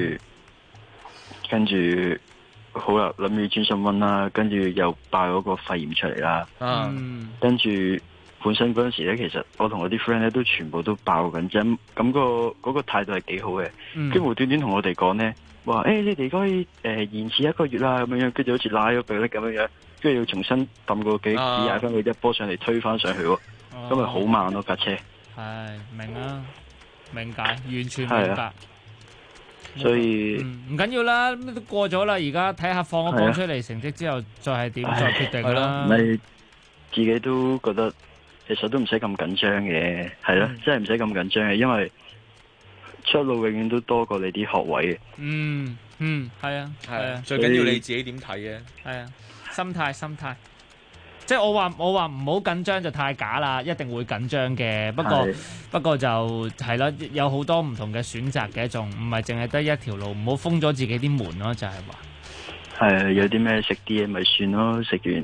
跟住好啦，諗住專心溫啦，跟住又爆咗個肺炎出嚟啦。跟住本身嗰陣時咧，其實我同我啲 friend 咧都全部都爆緊針，咁嗰個態度係幾好嘅。跟住無端端同我哋講咧，話你哋可以延遲1個月啦，咁樣，跟住好似拉咗鼻咧咁樣，跟住要重新揼個幾踩翻佢一波上嚟推翻上去喎，咁咪好慢咯架車。 係明啊，明解，完全明白。 所以唔緊要啦，都過咗啦，而家睇下放咗榜出嚟成績之後，再係點再決定啦。 你自己都覺得其實都唔使咁緊張嘅，係咯，真係唔使咁緊張嘅，因為出路永遠都多過你啲學位嘅。 係啊，係啊， 最緊要你自己點睇嘅。 係啊，心態。即係我話唔好緊張就太假啦，一定會緊張嘅。不過就係啦，有好多唔同嘅選擇嘅，仲唔係淨係得一條路，唔好封咗自己啲門咯，就係話。 係有啲咩食啲嘢咪算咯，食完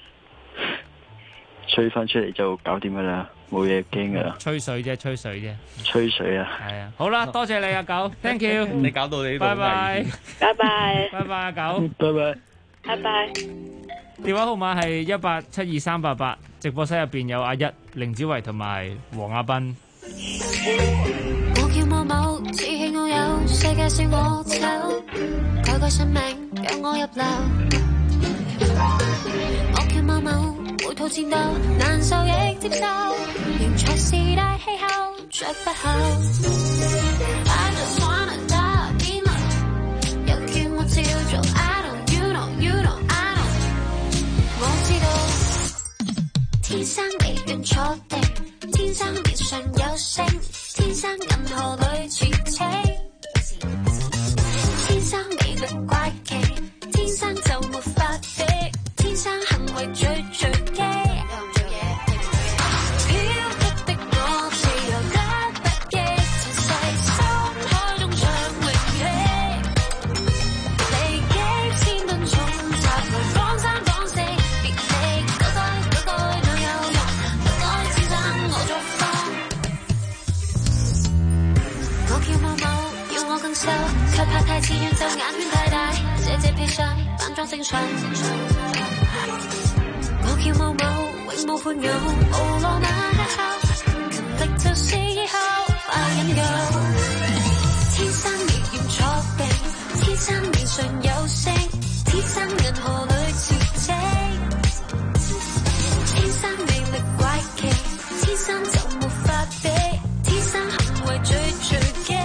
吹翻出嚟就搞掂噶啦，冇嘢驚噶啦。 吹水啫。 吹水啊！ 係啊，好啦，多謝你阿九 ，thank you。 你搞到你呢度。 拜拜。 拜拜。 拜拜，阿九。 拜拜。 拜拜。 電話號碼係1872388，直播室入邊有阿一、凌子維同埋黃亞斌。 我叫某某，只希我有世界是我走，改個新名讓我入流。我叫某某，每套戰鬥難受亦接受，原才是大氣候，着不厚。I just wanna die in love， 又叫我照做 I don't you don't you don't。我知道天生你願錯。 生面上有星，天生銀河裏傳情，天生魅力怪奇，天生就沒法比，天生行為最最基。卻怕太似樣就眼圈太大，這披晒扮裝正常。我叫某某，永無伴遊，無浪漫一刻，勤力就是以後快引誘。天生熱焰作地，天生面上有星，天生銀河裏自稱，天生魅力怪奇，天生就沒法比，天生行為最最基。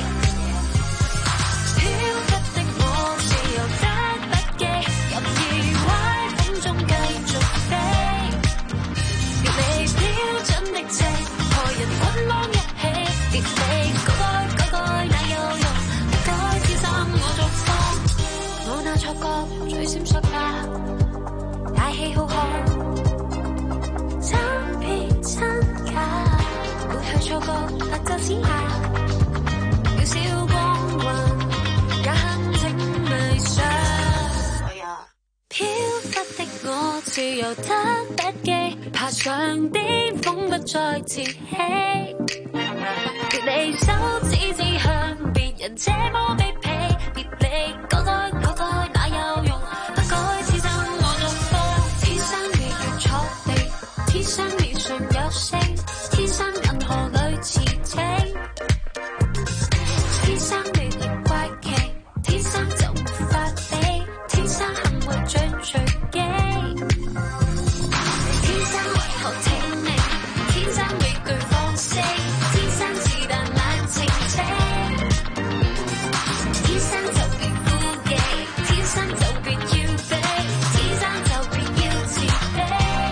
最閃爍吧，大氣浩瀚，差別真假，抹去錯覺，突就之下，渺小光環，也很整迷上。飄忽的我，自由得不羈，爬上巔峰不再自欺，別離手指指向別人這麼卑鄙，別離該哪有用？不改此生我作風，天生烈焰坐地，天生面上有星，天生銀河裏自稱，天生魅力怪奇，天生就沒法比，天生行為最最基，天生為何聽命，天生畏懼放肆，天生自彈冷靜清。天生就別顧忌，天生就別要比，天生就別要自卑。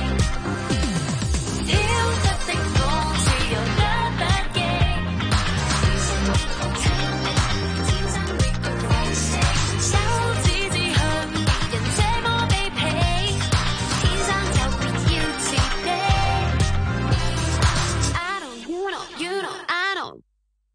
飄忽的我，自由得不羈，天生畏懼放肆，手指指向別人這麼卑鄙，天生就別要自卑。I don't, you don't, you don't, I don't。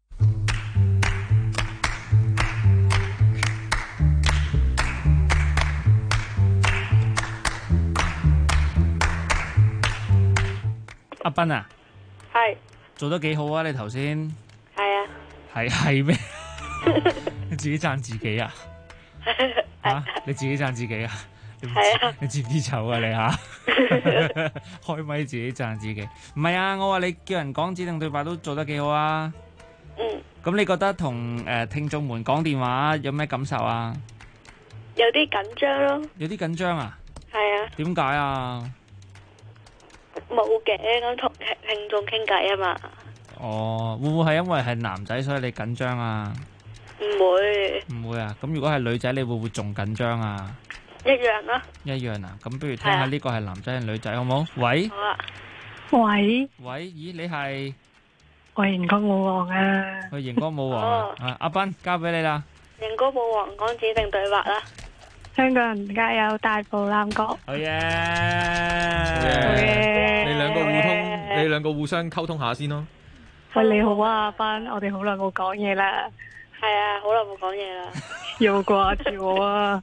阿斌啊， 係做得幾好啊！你頭先係啊， 係咩？你自己讚自己啊？啊！你自己讚自己啊？ 係啊！ 你知唔知醜啊你嚇？開咪自己讚自己，唔係啊！我話你叫人講指定對白都做得幾好啊！ 嗯。 咁你覺得同聽眾們講電話有咩感受啊？ 有啲緊張咯。 有啲緊張啊？ 係啊。 點解啊？ 冇嘅，咁同聽眾傾偈啊嘛。 哦，會唔會係因為係男仔所以你緊張啊？ 唔會。 唔會啊？咁如果係女仔，你會唔會仲緊張啊？ 一樣啦。 一樣啊？咁不如聽下呢個係男仔定女仔好冇？喂。 好啊。 喂。 喂，咦？你係？ 我係熒光舞王啊。 去熒光舞王啊！阿斌交俾你啦。 熒光舞王講指定對白啦。 香港人加油，大步攬角。 好嘢！好嘢！你兩個互相溝通下先咯。 喂，你好啊，阿斌，我哋好耐冇講嘢啦。 係啊，好耐冇講嘢啦。 又掛住我啊？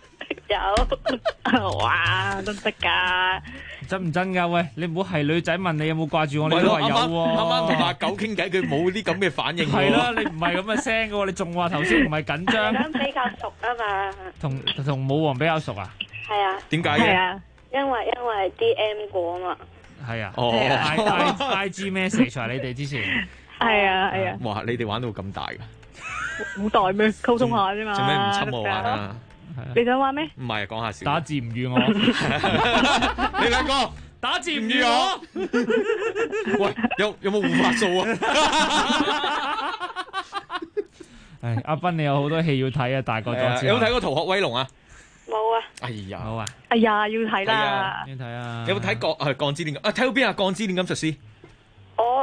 有。 哇，得唔得㗎？ 真唔真㗎？喂，你唔好係女仔問你有冇掛住我，你都話有喎。 啱啱同阿狗傾偈，佢冇啲咁嘅反應。 係啦，你唔係咁嘅聲㗎喎，你仲話頭先唔係緊張。 咁比較熟啊嘛。 同舞王比較熟啊？ 係啊。 點解嘅？ 係啊，因為 DM 過啊嘛。 係啊。 哦。 IG message 啊，你哋之前。 係啊係啊。 哇！你哋玩到咁大㗎？ 好大咩？溝通下啫嘛。 做咩唔侵我玩啊？ 你想玩咩？ 唔係講下笑。 打字唔預我。 你兩個打字唔預我。喂，有冇護髮素啊？ 唉，阿斌你有好多戲要睇啊！大個咗之後。 有冇睇過《逃學威龍》啊？ 冇啊。 哎呀。 好啊。 哎呀，要睇啦。 要睇啊。 有冇睇鋼之煉金？啊，睇到邊啊？鋼之煉金術師。 哦。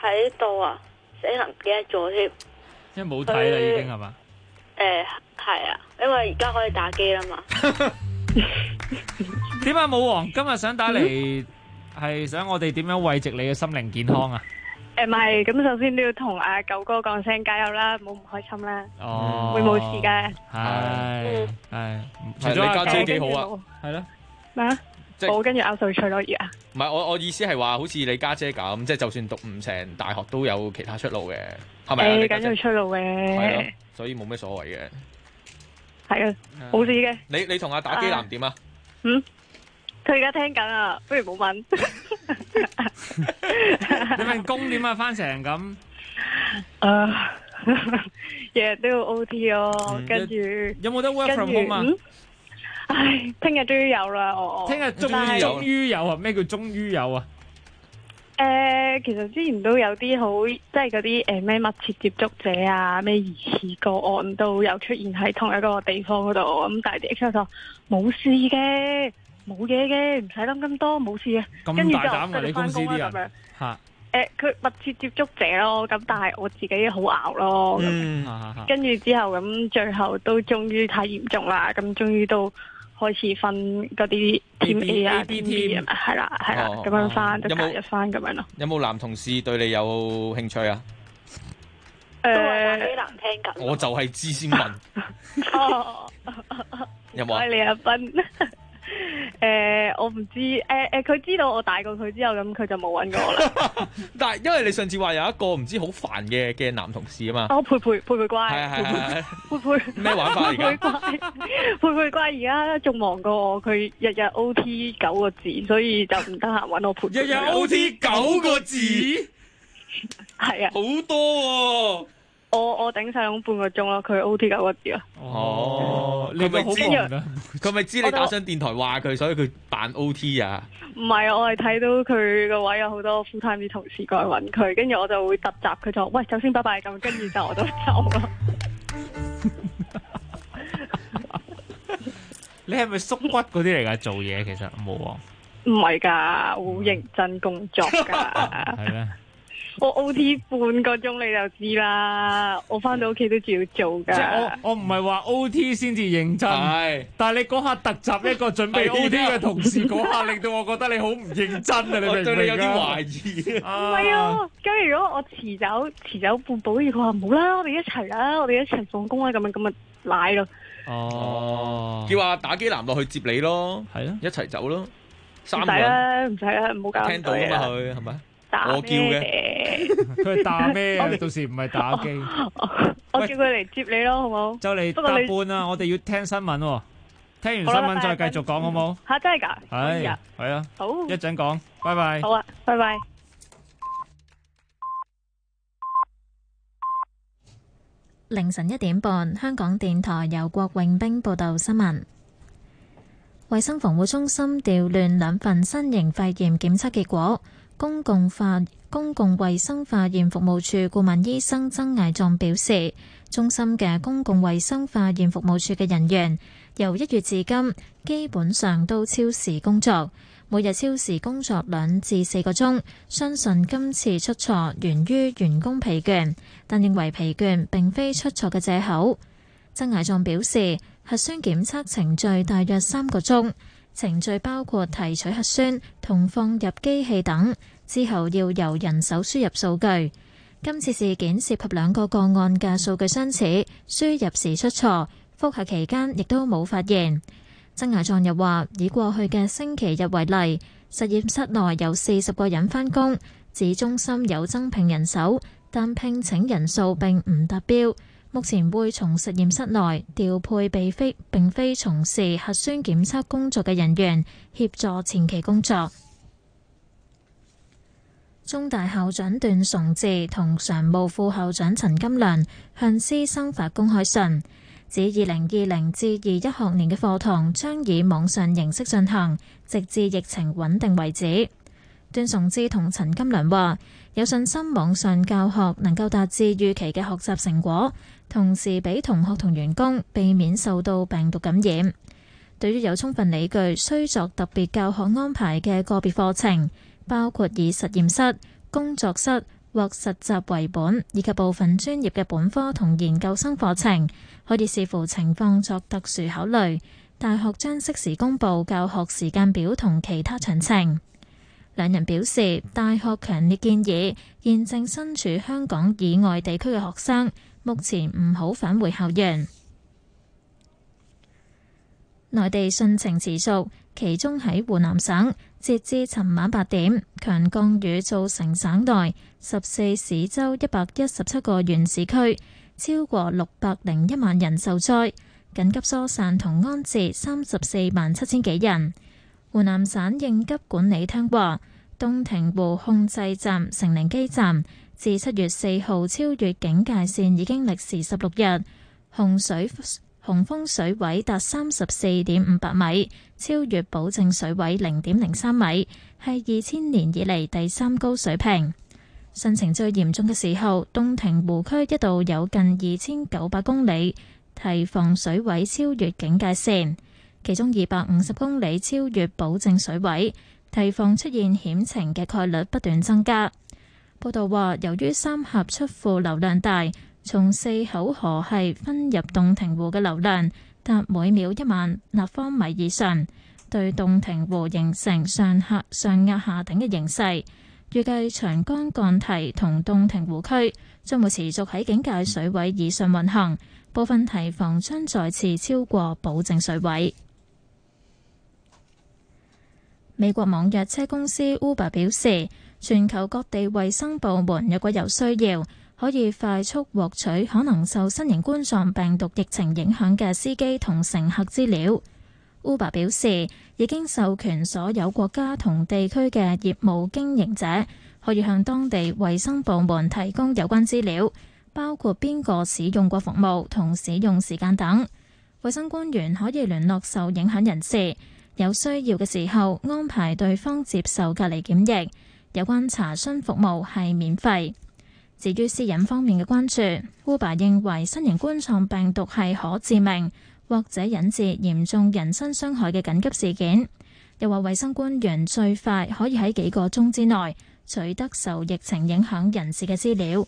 喺度啊，死唔記得咗添。 因為冇睇啦，已經係嘛？ 係啊，因為而家可以打機啦嘛。 點解武王今日想打嚟？係想我哋點樣慰藉你嘅心靈健康啊？ 唔係，咁首先都要同阿九哥講聲加油啦，唔好唔開心啦。 哦， 會冇事嘅。 係， 除咗家姐幾好啊？ 係咯。 咩啊？我跟住拗水吹咯，而家。 唔係，我意思係話，好似你家姐咁，即係就算讀唔成大學，都有其他出路嘅，係咪啊？ 緊要出路嘅。 係咯，所以冇咩所謂嘅。 係啊，冇事嘅。 你同阿打機男點啊？ 佢而家聽緊啊，不如冇問。 你份工點啊？翻成咁。 日日都要 OT 咯，跟住有冇得 work from home 啊？ 唉，聽日終於有啦，我聽日終於有啊？咩叫終於有啊？ 其實之前都有啲好，即係嗰啲咩密切接觸者啊，咩疑似個案都有出現喺同一個地方嗰度，咁但係啲 HR 就冇事嘅。冇嘢嘅，唔使諗咁多，冇事嘅。 咁大膽啊！你公司啲人嚇佢密切接觸者咯，咁但係我自己好熬咯。跟住之後咁，最後都終於太嚴重啦，咁終於都開始分嗰啲 Team A 啊、Team B 啊，係啦，咁樣翻，就隔日翻咁樣咯。 有冇男同事對你有興趣啊？ 都話打機男聽緊。 我就係知先問。有冇啊？ 你阿斌。我唔知，佢知道我大過佢之後，咁佢就冇揾過我啦。 但係因為你上次話有一個唔知好煩嘅男同事啊嘛。 哦，佩佩乖， 係咩玩法而家？ 佩佩乖而家仲忙過我，佢日日 OT 9個字，所以就唔得閒揾我佩佩。 日日 OT 9個字， 係啊， 好多喎。 我頂晒用半個鐘咯，佢 OT 9個字啊。 哦，你咪知佢咪知你打上電台話佢，所以佢扮 OT 啊？ 唔係，我係睇到佢個位有好多 full time 啲同事過嚟揾佢，跟住我就會突襲佢就喂，首先拜拜咁，跟住就我就走咯。 你係咪縮骨嗰啲嚟㗎？做嘢其實冇喎。 唔係㗎，好認真工作㗎。 係咩？ 我 OT 半個鐘你就知啦，我翻到屋企都仲要做噶。 即係我唔係話 OT 先至認真，但係你嗰下突襲一個準備 OT 嘅同事嗰下，令到我覺得你好唔認真啊！你明唔明啊？我對你有啲懷疑。 唔係啊，咁如果我遲走半步，佢話冇啦，我哋一齊啦，我哋一齊放工啦，咁咪賴咯。 哦，叫阿打機男落去接你咯，係咯，一齊走咯， 唔使啦，唔使啦，唔好搞。 聽到噶嘛佢係咪？我叫嘅， 佢打咩啊？到時唔係打機。 我叫佢嚟接你咯，好冇？ 就嚟搭半啦，我哋要聽新聞喎。聽完新聞再繼續講，好冇？ 嚇，真係㗎？ 係啊。好，一陣講，拜拜。 好啊，拜拜。 凌晨1點半，香港電台由郭永兵報道新聞。衛生防護中心調亂2份新型肺炎檢測結果。公共衛生化驗服務處顧問醫生曾毅壯表示，中心嘅公共衛生化驗服務處嘅人員由1月至今基本上都超時工作，每日超時工作2至4個鐘，相信今次出錯源於員工疲倦，但認為疲倦並非出錯嘅藉口。曾毅壯表示，核酸檢測程序大約3個鐘。程序包括提取核酸同放入機器等，之後要由人手輸入數據。今次事件涉及2個個案嘅數據相似，輸入時出錯，複核期間亦都冇發現。曾毅壯又話，以過去嘅星期日為例，實驗室內有40個人返工，指中心有增聘人手，但聘請人數並唔達標。目前會從實驗室內調配並非從事核酸檢測工作嘅人員協助前期工作。中大校長段崇智同常務副校長陳金良向師生發公開信，指2020至21學年嘅課堂將以網上形式進行，直至疫情穩定為止。段崇智同陳金良話，有信心網上教學能夠達至預期嘅學習成果，同時俾同學同員工避免受到病毒感染。對於有充分理據需作特別教學安排嘅個別課程，包括以實驗室、工作室獲實習為本，以及部分專業嘅本科同研究生課程，可以視乎情況作特殊考慮。大學將適時公佈教學時間表同其他詳情。兩人表示，大學強烈建議現正身處香港以外地區嘅學生，目前唔好返回校園。內地汛情持續，其中喺湖南省，截至尋晚8點，強降雨造成省內14市州117個縣市區超過601萬人受災，緊急疏散同安置34萬7千幾人。湖南省應急管理廳話，洞庭湖控制站成寧基站自7月4號超越警戒線已經歷時16日，洪峰水位達34.58米，超越保證水位0.03米，係2000年以嚟第3高水平。汛情最嚴重嘅時候，洞庭湖區一度有近2900公里堤防水位超越警戒線，其中250公里超越保證水位，堤防出現險情嘅概率不斷增加。報道話，由於三峽出庫流量大，從4口河系分入洞庭湖嘅流量達每秒1萬立方米以上，對洞庭湖形成上壓下頂嘅形勢。預計長江幹堤同洞庭湖區將會持續喺警戒水位以上運行，部分堤防將再次超過保證水位。美國網約車公司 Uber 表示，全球各地衛生部門若果有需要，可以快速獲取可能受新型冠狀病毒疫情影響嘅司機同乘客資料。Uber 表示，已經授權所有國家同地區嘅業務經營者，可以向當地衛生部門提供有關資料，包括邊個使用過服務同使用時間等。衛生官員可以聯絡受影響人士，有需要嘅時候安排對方接受隔離檢疫。有關查詢服務係免費。至於私隱方面嘅關注， Uber 認為新型冠狀病毒係可致命或者引致嚴重人身傷害嘅緊急事件，又話衛生官員最快可以喺幾個鐘之內取得受疫情影響人士嘅資料。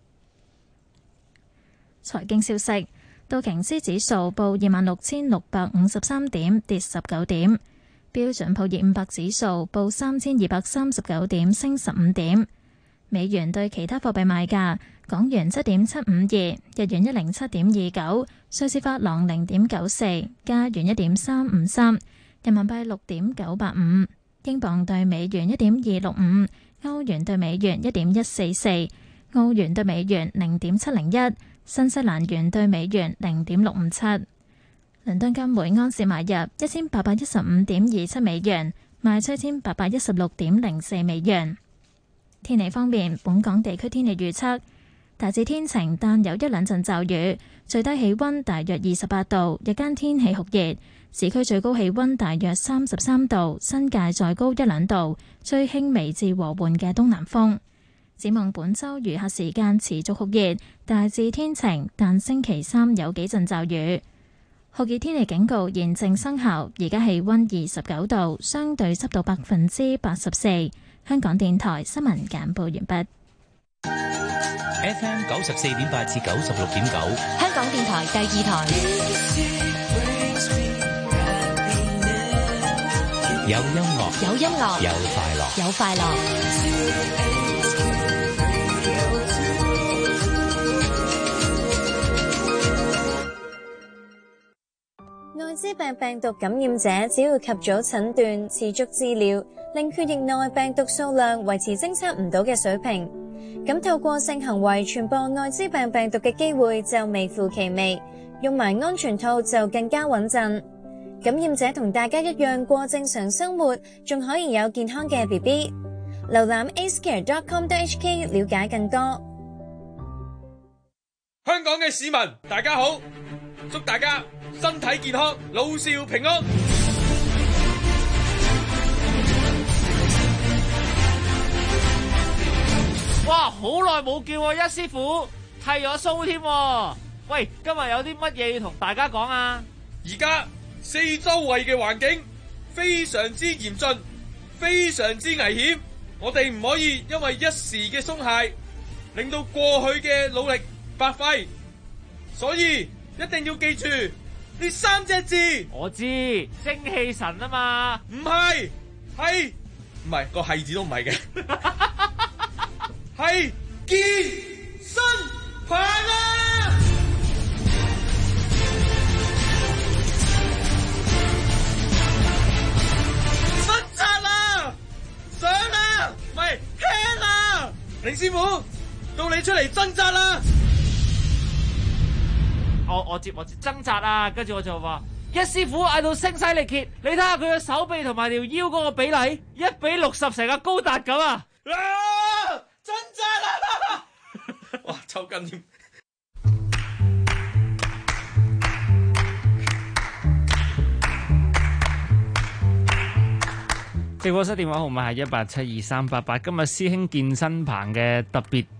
財經消息，道瓊斯指數報26,653點，跌19點。標準普爾500指數報3239點，升15點。美元對其他貨幣賣價：港元7.752，日元107.29，瑞士法郎0.94，加元1.353，人民幣6.985，英鎊對美元1.265，歐元對美元1.144，澳元對美元0.701，新西蘭元對美元0.657。倫敦金每安士買入1815.27美元，賣出1816.04美元。天氣方面，本港地區天氣預測大致天晴，但有一兩陣驟雨，最低氣溫大約28度，日間天氣酷熱，市區最高氣溫大約33度，新界再高1-2度，吹輕微至和緩嘅東南風。展望本週餘下時間持續酷熱，大致天晴，但星期三有幾陣驟雨。酷熱天氣警告現正生效，而家氣溫29度，相對濕度84%。香港電台新聞簡報完畢。 FM 94.8至96.9， 香港電台第2台。 有音樂， 有音樂， 有快樂， 有快樂。 艾滋病病毒感染者只要及早診斷、持續治療，令血液內病毒數量維持偵測唔到嘅水平，咁透過性行為傳播艾滋病病毒嘅機會就微乎其微，用埋安全套就更加穩陣。感染者同大家一樣過正常生活，仲可以有健康嘅 BB。瀏覽 acecare.com.hk 了解更多。 香港嘅市民大家好，祝大家身體健康，老少平安。 哇，好耐冇見喎，一師傅剃咗鬚添。喂，今日有啲乜嘢要同大家講啊？ 而家四周圍嘅環境非常之嚴峻，非常之危險。我哋唔可以因為一時嘅鬆懈， 令到過去嘅努力白費。所以一定要記住呢3隻字。 我知精氣神啊嘛， 唔係，唔係個係字都唔係嘅，係健身棒啊！掙扎啦，上啦，唔係輕啦，凌師傅，到你出嚟掙扎啦！ 我接掙扎啊，跟住我就話一師傅嗌到聲嘶力竭，你睇下佢嘅手臂同埋條腰嗰個比例1:60，成個高達咁啊！ 掙扎啦！哇，抽筋添。 直播室電話號碼係1872388。今日師兄健身棚嘅特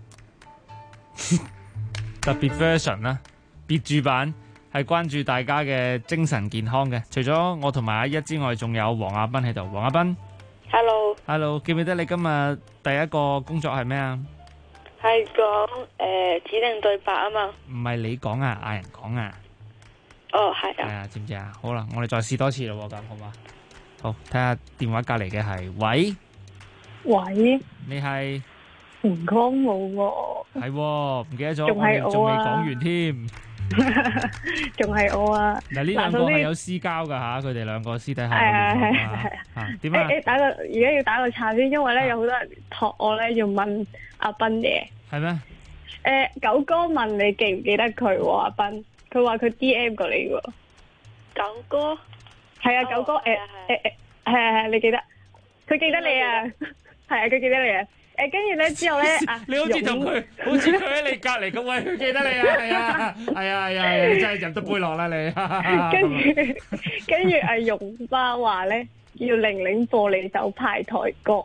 別 version 啦，別注版係關注大家嘅精神健康嘅。除咗我同埋阿一之外，仲有黃亞斌喺度。黃亞斌 ，Hello， 記唔記得你今日第一個工作係咩啊？ 係講指定對白啊嘛。 唔係你講啊，嗌人講啊。 哦，係啊。 係啊，知唔知啊？好啦，我哋再試多次咯，咁好嘛？好，睇下電話隔籬嘅係，喂，你係唔講冇喎， 係唔記得咗， 仲係我啊， 仲未講完添， 仲係我啊。 嗱，呢兩個係有私交噶吓，佢哋兩個私底下係點啊？ 而家要打個岔先，因為咧有好多人託我咧要問阿斌嘢，係咩？九哥問你記唔記得佢喎？阿斌，佢話佢 DM 過你喎。 九哥。 係啊，九哥，係，你記得，佢記得你啊，係啊，佢記得你啊，跟住咧之後咧， 你好似同佢，好似佢喺你隔籬咁，喂，佢記得你啊，係啊，你真係飲得杯落啦你。 跟住阿容巴話咧，要玲玲播你首派台歌，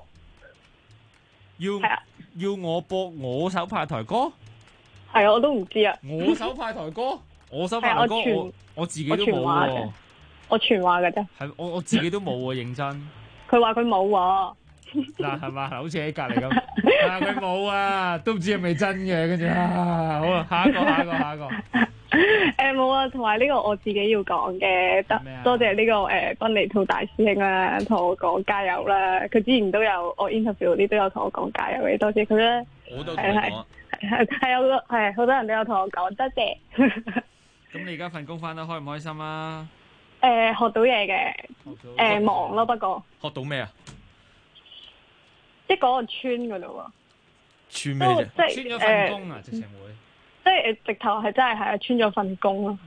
要我播我首派台歌， 係啊，我都唔知啊， 我首派台歌，我首派台歌，我自己都冇喎。 我傳話嘅啫， 係我自己都冇喎，認真。 佢話佢冇喎， 嗱係嘛，好似喺隔離咁。佢冇啊，都唔知係咪真嘅。跟住好啊，下一個。 冇啊，同埋呢個我自己要講嘅，多謝呢個賓尼兔大師兄啦，同我講加油啦。佢之前都有我 interview 嗰啲都有同我講加油嘅，多謝佢啦。 我都同你講， 係好多人都有同我講，多謝。 咁你而家份工返得開唔開心啊？ 學到嘢嘅，忙咯，不過學到咩啊？ 即係嗰個村嗰度喎。 村咩啫？ 穿咗份工啊，直情會。 即係直頭係真係穿咗份工咯。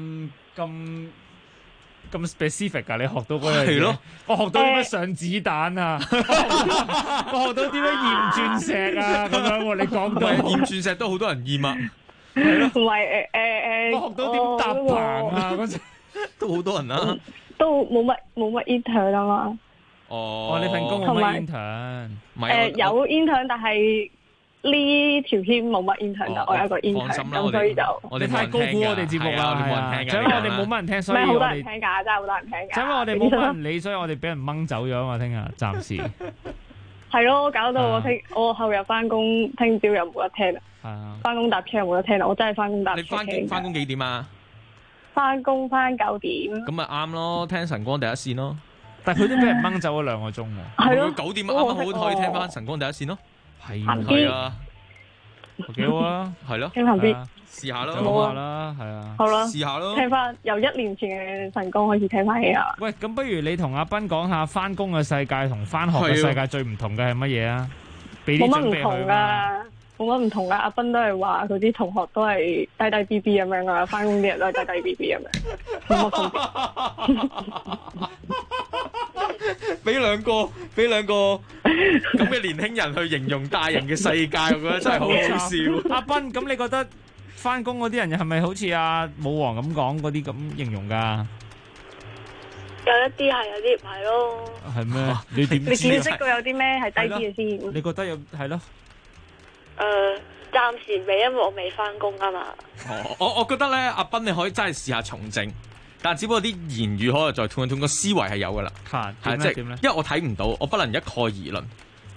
咁 specific 㗎？你學到嗰樣嘢？係咯。我學到點樣上子彈啊！我學到點樣驗鑽石啊！咁樣喎，你講到驗鑽石都好多人驗啊。 係咯。 唔係我學到點搭棚啊！嗰陣。 都好多人啦， 都冇乜 intern 啊嘛。 哦，你份工冇乜 intern， 有 intern，但係呢條線冇乜 intern，但我有個 intern，咁所以就我哋太高估我哋節目啦，係啊，因為我哋冇乜人聽，所以好多人聽㗎，真係好多人聽㗎。 因為我哋冇乜人理，所以我哋俾人掹走咗啊嘛，聽日暫時。 係咯，搞到我後日翻工，聽朝又冇得聽啦。係啊，翻工搭車又冇得聽啦，我真係翻工搭車。 你翻工幾點啊？ 翻工翻9點， 咁咪啱咯，聽晨光第一線咯。 但係佢都俾人掹走咗2個鐘喎。 係咯 ，9點啱啱好可以聽翻晨光第一線咯。係啊，幾好啊，係咯， 聽行啲， 試下咯， 講下啦，係啊， 好啦， 試下咯， 聽翻由1年前嘅晨光開始聽翻起啊。 喂，咁不如你同阿斌講下翻工嘅世界同翻學嘅世界最唔同嘅係乜嘢啊？俾啲準備佢啊。 冇乜唔同啦，阿斌都係話佢啲同學都係低低 B B 咁樣噶，翻工啲人都係低低 B B 咁樣，冇乜分別。 俾兩個咁嘅年輕人去形容大人嘅世界，我覺得真係好好笑。 阿斌，咁你覺得翻工嗰啲人係咪好似阿武王咁講嗰啲咁形容噶？ 有一啲係，有啲唔係咯。 係咩？你點知？ 你見識過有啲咩係低啲嘅先？ 你覺得有係咯？ 暫時未，因為我未翻工啊嘛。 我覺得咧，阿斌你可以真係試下從政，但係只不過啲言語可能再斷個思維係有噶啦。係即係點咧？因為我睇唔到，我不能一概而論。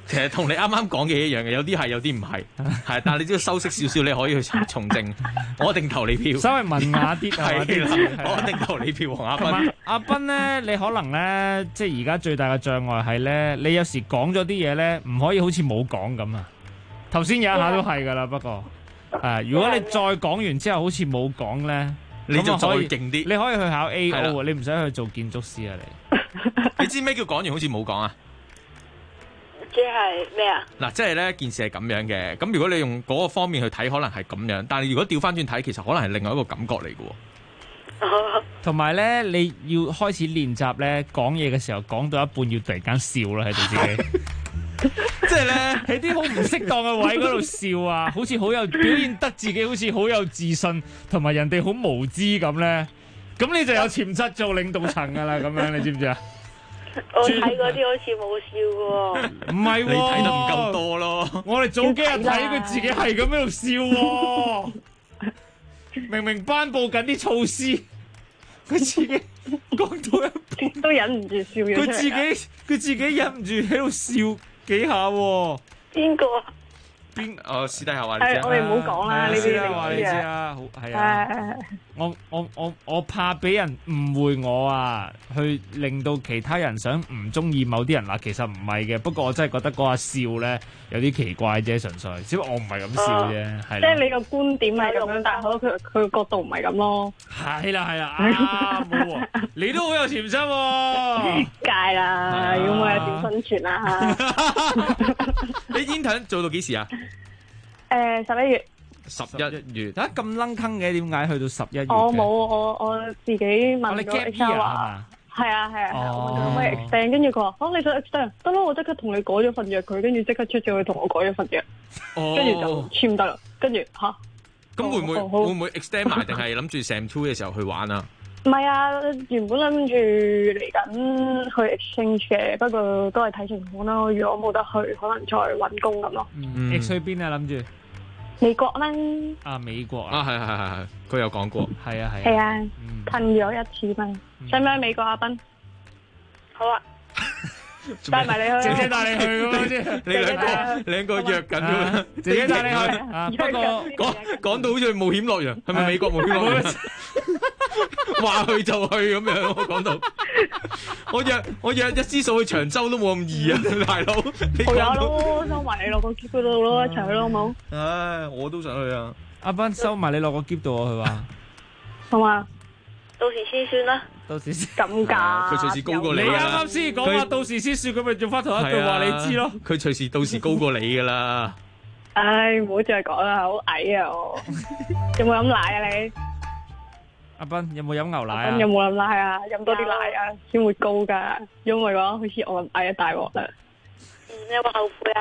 其實同你啱啱講嘅一樣嘅，有啲係，有啲唔係，係，但係你只要修飾少少，你可以去從政。我一定投你票， 稍微文雅啲係啦，我一定投你票，黃亞斌。 阿斌咧，你可能咧，即係而家最大嘅障礙係咧，你有時講咗啲嘢咧，唔可以好似冇講咁啊。頭先有一下都係㗎啦，不過如果你再講完之後好似冇講咧， 你就再勁啲。 你可以去考 AO 啊，你唔使去做建築師啊， 你知咩叫講完好似冇講啊？ 即係咩啊？ 嗱，即係咧件事係咁樣嘅，咁如果你用嗰個方面去睇，可能係咁樣，但係如果調翻轉睇，其實可能係另外一個感覺嚟嘅。 同埋咧，你要開始練習咧，講嘢嘅時候講到一半要突然間笑啦，喺度自己，即係咧喺啲好唔適當嘅位嗰度笑啊，好似好有表現得自己好似好有自信，同埋人哋好無知咁咧，咁你就有潛質做領導層噶啦，咁樣你知唔知啊？ 我睇嗰啲好似冇笑嘅喎， 唔係喎， 你睇得唔夠多咯。 我哋早幾日睇佢自己係咁喺度笑喎，明明頒布緊啲措施，佢自己講到一半都忍唔住笑咗出嚟。 佢自己忍唔住喺度笑幾下喎。 邊個啊？ 私底下話你知， 我哋唔好講啦，呢啲話你知啊，係啊，我怕俾人誤會我啊，去令到其他人想唔中意某啲人嗱，其實唔係嘅，不過我真係覺得嗰下笑咧有啲奇怪啫，純粹，只不過我唔係咁笑啫，係。 即係你個觀點係咁樣，但係可能佢個角度唔係咁咯。 係啦，冇喎，你都好有潛質喎。 戒啦，如果我有點生存啊。 你intern做到幾時啊 ？11月。 11月， 咁撚坑嘅，點解去到11月？ 我冇，我自己問咗 HR 話，係啊，我問佢可唔可以 extend，跟住佢話，你想 extend 得咯，我即刻同你改咗份約佢，跟住即刻出咗去同我改咗份約，跟住就簽得啦，跟住吓。 咁會唔會 extend 埋，定係諗住 Sem 2嘅時候去玩啊？ 唔係啊，原本諗住嚟緊去 exchange 嘅，不過都係睇情況咯。如果冇得去，可能再搵工咁咯。 去邊啊？諗住美國啦。 美國啊， 係，佢有講過。 係啊，噴咗一次嘛。使唔使去美國啊？斌？好啊。帶埋你去， 姐姐帶你去咁先。 你兩個約緊㗎， 姐姐帶你去。不過講到好似冒險樂園，係咪美國冒險樂園？話去就去咁樣，我講到我約一支數去長洲都冇咁易啊，大佬。 好呀咯，收埋你落個篋嗰度咯，一齊去咯，好冇？ 唉，我都想去啊。 阿斌收埋你落個篋度啊，佢話。 好嘛？ 到時先算啦。 到時先咁㗎。 佢隨時高過你。 你啱啱先講話到時先算，佢咪做翻同一句話你知咯。 佢隨時到時高過你㗎啦。 唉，唔好再講啦，好矮啊我。有冇飲奶啊你？ 阿斌有冇飲牛奶啊？ 有冇飲奶啊？飲多啲奶啊，先會高㗎。因為嘅話，好似我咁矮一大鑊啦。 有冇後悔啊？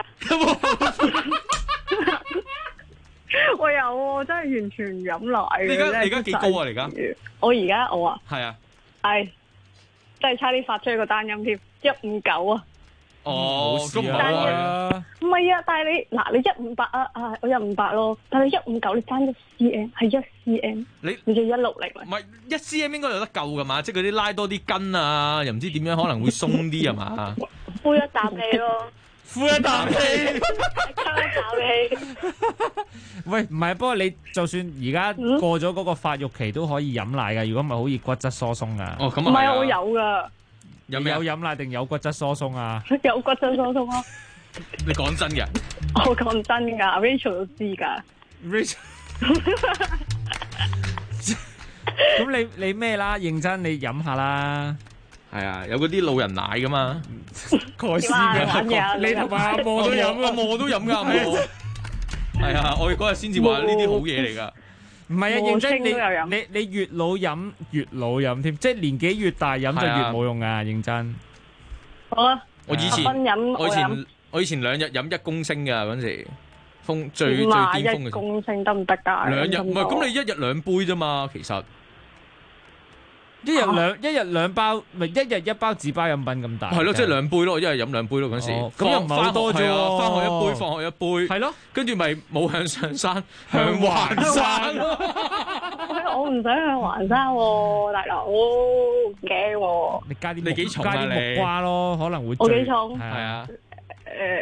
我有喎，真係完全唔飲奶嘅。 你而家幾高啊？你而家？ 我啊， 係啊， 係真係差啲發出一個單音添，159啊。 哦，咁唔係啊？ 唔係啊，但係你158啊，我158咯，但係你159你爭1cm，係1cm，你就160。 唔係1cm應該有得救噶嘛？即係嗰啲拉多啲筋啊，又唔知點樣可能會鬆啲係嘛？ 呼一啖氣咯。 呼一啖氣， 吸一啖氣。 喂，唔係，不過你就算而家過咗嗰個發育期都可以飲奶噶，如果唔係好易骨質疏鬆噶。 哦，咁唔係我有噶。 有飲奶定有骨質疏鬆啊？ 有骨質疏鬆啊！ 你講真嘅？ 我講真噶 ，Rachel 都知噶。 Rachel，咁你咩啦？認真你飲下啦。 係啊，有嗰啲老人奶噶嘛。 蓋斯嘅，你同埋阿莫都飲， 阿莫都飲噶。係啊，我哋嗰日先至話呢啲好嘢嚟噶。 唔係啊，認真你越老飲越老飲添，即係年紀越大飲就越冇用啊！認真。 好啊。 我以前2日飲1公升噶嗰陣時，最巔峰嘅。 1公升得唔得㗎？ 2日唔係，咁你1日2杯啫嘛，其實。 一日兩包，咪一日1包紙包飲品咁大。 係咯，即係2杯咯，一日飲2杯咯嗰陣時。 咁又唔係好多啫喎。 返學1杯，放學1杯。係咯，跟住咪冇向上山，向環山。 我唔想向環山喎，大佬，唔驚喎。 你加啲你幾重啊？ 加啲木瓜咯，可能會。 我幾重？ 係啊。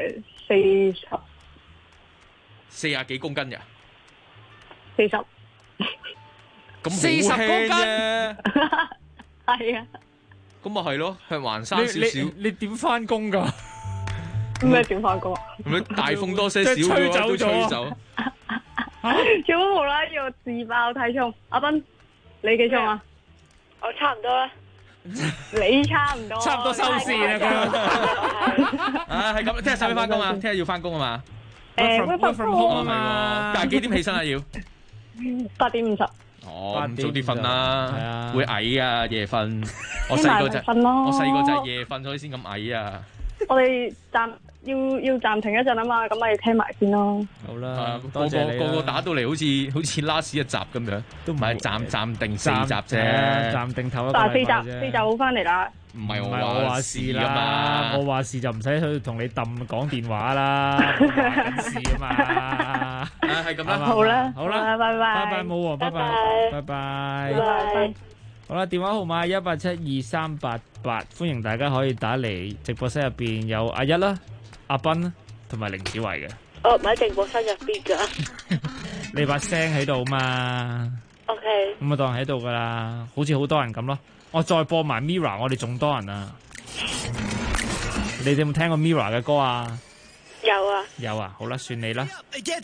40幾公斤嘅 40， 咁40公斤係啊， 咁咪係咯，向橫生少少。 你點翻工㗎？ 咩點翻工？ 咁樣大風多些少嘅話都吹走。 做乜無啦啦要自爆體重？阿斌，你幾重啊？ 我差唔多啦。 你差唔多， 差唔多收線啦佢。 係咁，聽日使唔使翻工啊？聽日要翻工啊嘛 ？work from home 啊嘛。但係幾點起身啊？要 8點50。 哦，咁早啲瞓啦，會矮啊，夜瞓。我細個就係夜瞓，所以先咁矮啊。 我哋要暫停一陣啊嘛，咁咪聽埋先咯。 好啦，多謝你。 個個打到嚟好似 last 一集咁樣，都唔係暫定4集啫， 暫定頭一個禮拜啫。 但係4集好翻嚟啦。 唔係我話事啦， 我話事就唔使去同你講電話啦，話事啊嘛。 係咁啦， 好啦， 好啦， 拜拜， 拜拜，冇喎，拜拜，拜拜， 拜拜。 好啦，電話號碼1872388，歡迎大家可以打嚟直播室入邊有阿一啦、阿斌啦同埋凌子維嘅。 我唔喺直播室入邊噶。 你把聲喺度嘛 ？OK。 咁啊當喺度噶啦，好似好多人咁咯。我再播埋 Mirror， 我哋仲多人啊！你哋有冇聽過 Mirror 嘅歌啊？ 有啊。 有啊，好啦，算你啦。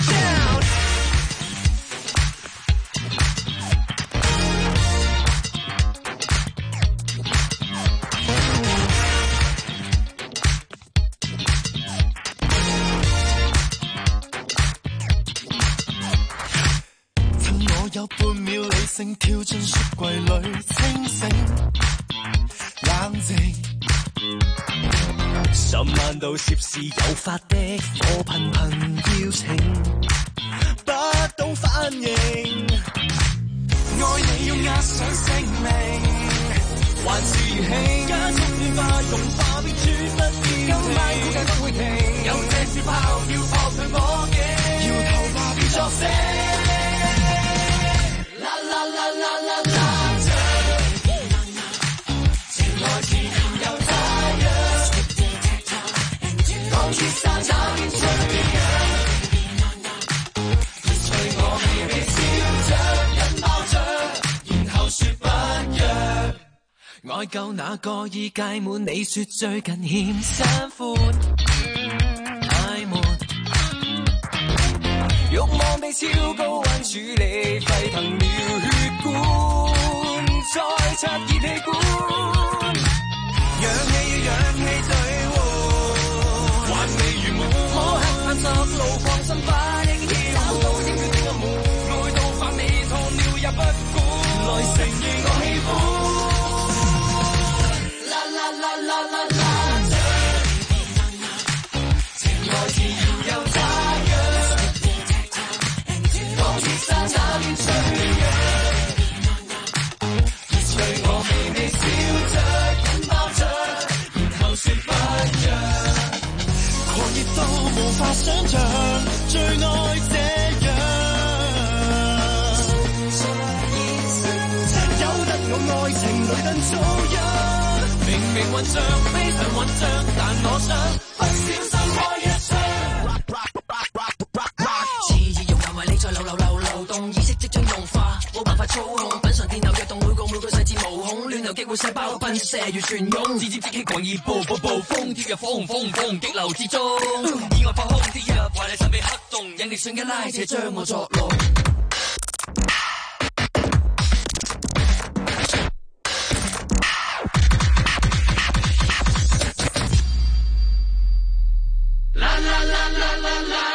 有半秒理性跳進雪櫃裏，清醒冷靜。10萬度攝氏誘發的火頻頻邀請，不懂反應。愛你要押上性命，還是如興加速變化融化變轉不變。今晚估計不會停，有這小炮要破碎火警，搖頭吧別作聲。啦啦啦啦啦，情愛自然又太陽，當雪山那邊吹熱隨我氣味燒着引爆着，然後說不約。愛夠那個已屆滿，你說最近欠新歡，太悶。慾望被超高溫處理，沸騰了血管，再擦熱氣管，氧氣要氧氣最換，還未完滿，摸黑探索路況新反應竅，找到應決定嘅門，愛到發尾燙了也不管，來承認我喜歡，啦啦啦啦啦啦，情愛自然又太陽。山那邊吹揚，熱隨我微微笑着，引爆着，然後說不約。狂熱到無法想像，最愛這樣。由得我愛情裏等遭殃，明明混帳，非常混帳，但我想不小心開一槍。意識即將融化，冇辦法操控，品嘗電流躍動每個細節毛孔，亂流激活細胞噴射如旋湧，自尖即起狂熱暴風，跳入火紅激流之中，意外破空跌入懷裡神秘黑洞，引力瞬間拉扯將我作弄。啦啦啦啦啦啦！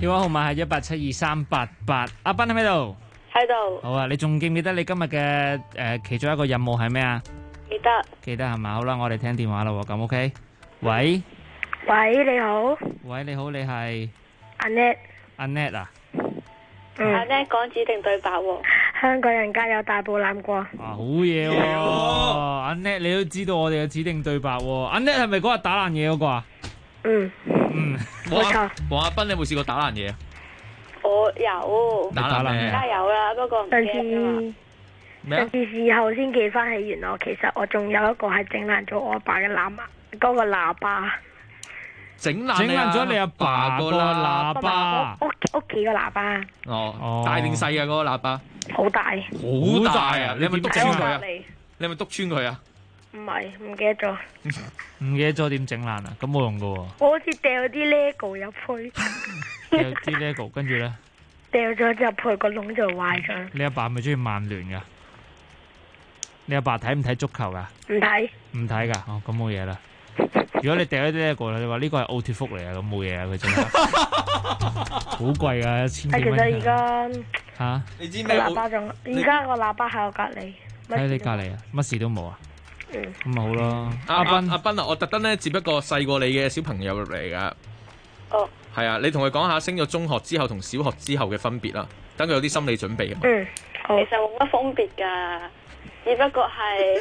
電話號碼係1872388。阿斌喺咪度？ 喺度。 好啊，你仲記唔記得你今日嘅其中一個任務係咩啊？ 記得。 記得係嘛？好啦，我哋聽電話啦，咁 OK。喂， 你好。 喂，你好，你係 Annette。 啊？ Annette 講指定對白喎。 香港人加油，大步攬過。 好嘢喎！Annette 你都知道我哋嘅指定對白喎。Annette 係咪嗰日打爛嘢嗰個啊？ 冇錯。 黃亞斌，你有冇試過打爛嘢啊？ 我有。 打爛嘢？ 梗係有啦，不過唔記得啫嘛。 上次事後先記翻起，原來其實我仲有一個係整爛咗我阿爸嘅嗰個喇叭。 整爛咗你阿爸個喇叭？ 屋企個喇叭。 哦，大定細啊？嗰個喇叭？ 好大。 好大啊！你係咪篤穿佢啊？你係咪篤穿佢啊？ 唔係，唔記得咗。 唔記得咗點整爛啊？咁冇用噶喎。 我好似掉啲 lego 入去。 掉啲 lego， 跟住咧？ 掉咗入去個窿就壞咗。 你阿爸係咪中意曼聯噶？你阿爸睇唔睇足球噶？ 唔睇。唔睇噶？哦，咁冇嘢啦。如果你掉咗啲 lego，你話呢個係奧脱福嚟啊，咁冇嘢啊，佢真係好貴噶，1000幾蚊。 其實而家吓， 你知咩？而家個喇叭喺我隔離。 喺你隔離啊？乜事都冇啊？咁咪好咯。 阿斌啊，我特登咧接一個細過你嘅小朋友入嚟噶。 哦。 係啊，你同佢講下升咗中學之後同小學之後嘅分別啦，等佢有啲心理準備。 好。其實冇乜分別㗎，只不過係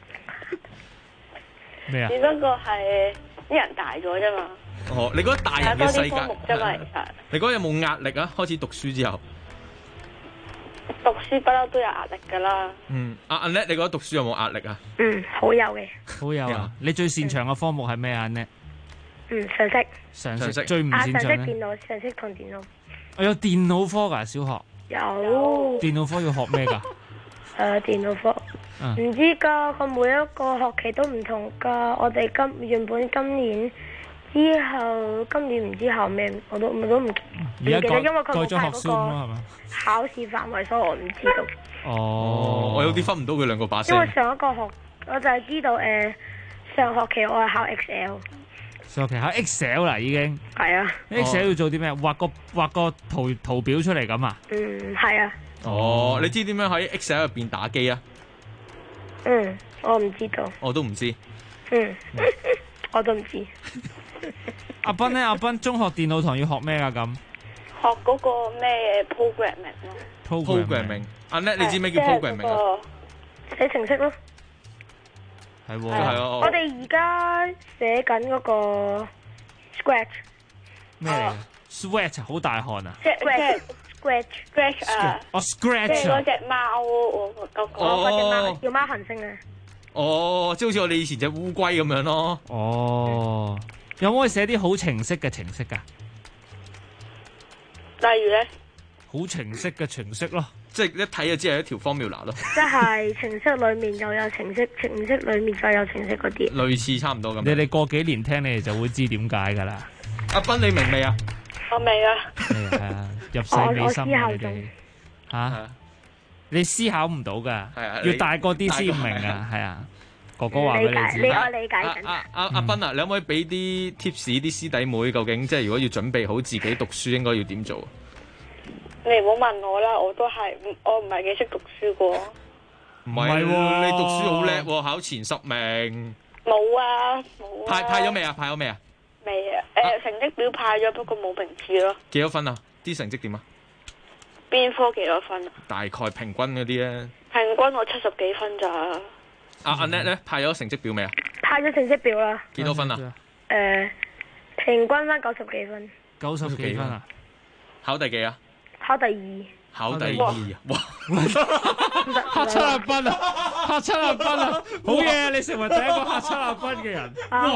咩啊？ 只不過係啲人大咗啫嘛。 哦，你覺得大人嘅世界多啲科目啫嘛，其實。 你覺得有冇壓力啊？開始讀書之後。 讀書不嬲都有壓力㗎啦。 阿 Annette，你覺得讀書有冇壓力啊？ 好有嘅。 好有啊！你最擅長嘅科目係咩啊？Annette？ 常識最唔擅長咧？ 常識同電腦。 我有電腦科㗎，小學。 有。 電腦科要學咩㗎？ 電腦科。唔知㗎，佢每一個學期都唔同㗎。我哋原本今年之後，今年唔知後咩，我都唔記得，因為佢冇派嗰個考試範圍，所以我唔知道。 哦， 我有啲分唔到佢兩個把聲。 因為上一個學，我就係知道上學期我係考 Excel。 上學期考 Excel 啦，已經。 係啊。 Excel 要做啲咩？畫個圖表出嚟咁啊？ 係啊。 哦，你知點樣喺 Excel 入邊打機啊？ 我唔知道。 我都唔知。 我都唔知。 阿斌咧，阿斌中學電腦堂要學咩啊？咁學嗰個咩 programming 咯。 programming。Annette，你知咩叫 programming 啊？ 寫程式咯。 係喎。 係啊。 我哋而家寫緊嗰個 Scratch。 咩嚟？Sweat 好大汗啊！ Scratch 啊！ 哦 Scratch 即係嗰隻貓嗰隻貓叫貓行星啊！ 哦，即係好似我哋以前隻烏龜咁樣咯。 哦，有冇可以寫啲好程式嘅程式㗎？ 例如咧？ 好程式嘅程式咯， 即係一睇就知係一條 formula 咯。 即係程式裡面又有程式，程式裡面再有程式嗰啲。 類似差唔多咁。 你哋過幾年聽，你哋就會知點解㗎啦。 阿斌，你明未啊？ 我未啊。 係啊，入世未深啊！你哋嚇，你思考唔到㗎，要大個啲先明啊！係啊，哥哥話俾你知。 你我理解緊。 阿斌啊，你可唔可以俾啲 tips 啲師弟妹，究竟即係如果要準備好自己讀書，應該要點做？ 你唔好問我啦，我唔係幾識讀書個。 唔係喎，你讀書好叻喎，考前10名。 冇啊，冇啊。 派咗未啊？派咗未啊？ 未啊，成績表派咗，不過冇名次咯。 幾多分啊？啲成績點啊？ 邊科幾多分啊？ 大概平均嗰啲咧。 平均我70幾分咋。 阿 Annette 咧派咗成績表未啊？ 派咗成績表啦。 幾多分啊？ 平均分90幾分。 90幾分啊？ 考第幾啊？ 考第2。 考第2啊！哇！ 嚇親阿斌啊！嚇親阿斌啊！好嘢，你成為第一個嚇親阿斌嘅人。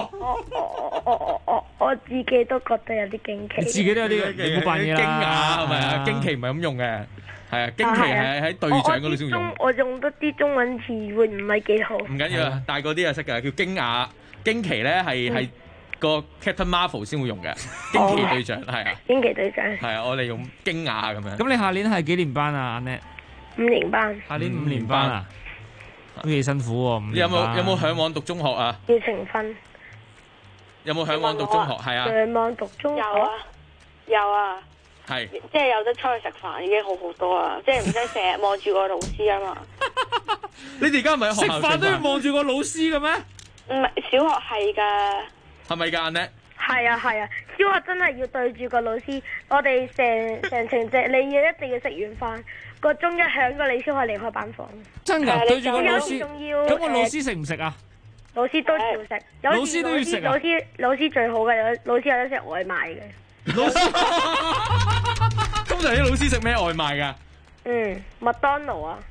我自己都覺得有啲驚奇。 你自己都有啲，你冇扮嘢啦。 驚訝係咪啊？驚奇唔係咁用嘅，係啊，驚奇係喺隊長嗰度先用。 我用得啲中文詞彙唔係幾好。 唔緊要啊，大個啲就識㗎，叫驚訝。驚奇咧係個 Captain Marvel 先會用嘅，驚奇隊長係啊。 驚奇隊長係啊，我哋用驚訝咁樣。 咁你下年係幾年班啊，Annette？ 5年班。 下年5年班啊？都幾辛苦喎。 你有冇嚮往讀中學啊？ 要呈分。 有冇嚮往讀中學？係啊。 嚮往讀中學。 有啊。 係即係有得出去食飯已經好好多啦，即係唔使成日望住個老師啊嘛。 你哋而家唔係喺學校食飯都要望住個老師嘅咩？ 唔係，小學係㗎。 係咪㗎，阿叻？ 係啊，小學真係要對住個老師，我哋成程即係你要一定要食完飯，個鐘一響個你先可以離開班房。 真㗎，對住個老師。 仲要咁個老師食唔食啊？ 老師都照食，有老師都要食啊！ 老師最好嘅，老師有得食外賣嘅。 老師通常啲老師食咩外賣㗎？ 麥當勞啊，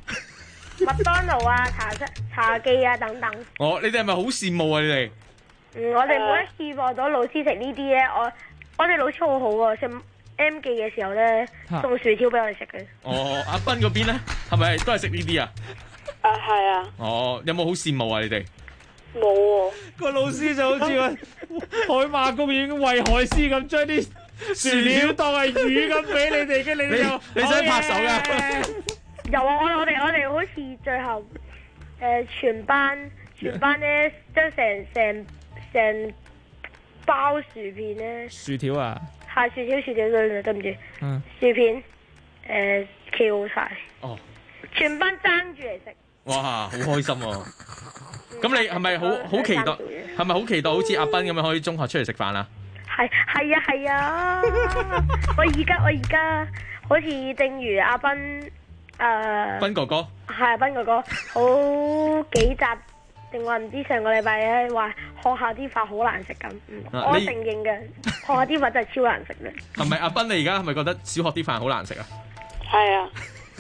茶記啊等等。 哦，你哋係咪好羨慕啊？你哋？ 我哋每一次望到老師食呢啲咧，我哋老師好好喎，食 M 記嘅時候咧送薯條俾我哋食嘅。 哦，阿斌嗰邊咧係咪都係食呢啲啊？ 係啊。 哦，有冇好羨慕啊？你哋？ 冇喎， 個老師就好似個海馬公園餵海獅咁，將啲薯條當係魚咁俾你哋嘅，你使拍手㗎？ 有啊，我哋好似最後全班咧將成包薯片咧， 薯條啊， 係薯條對唔住，薯片翹晒，全班爭住嚟食。 哇，好開心喎！咁你係咪好期待？係咪好期待好似阿斌咁樣可以中學出嚟食飯啊？ 係啊！我而家好似正如阿斌斌哥哥係斌哥哥，好幾集定話唔知上個禮拜咧話學校啲飯好難食咁，我承認嘅，學校啲飯真係超難食嘅。 係咪阿斌？你而家係咪覺得小學啲飯好難食啊？ 係啊。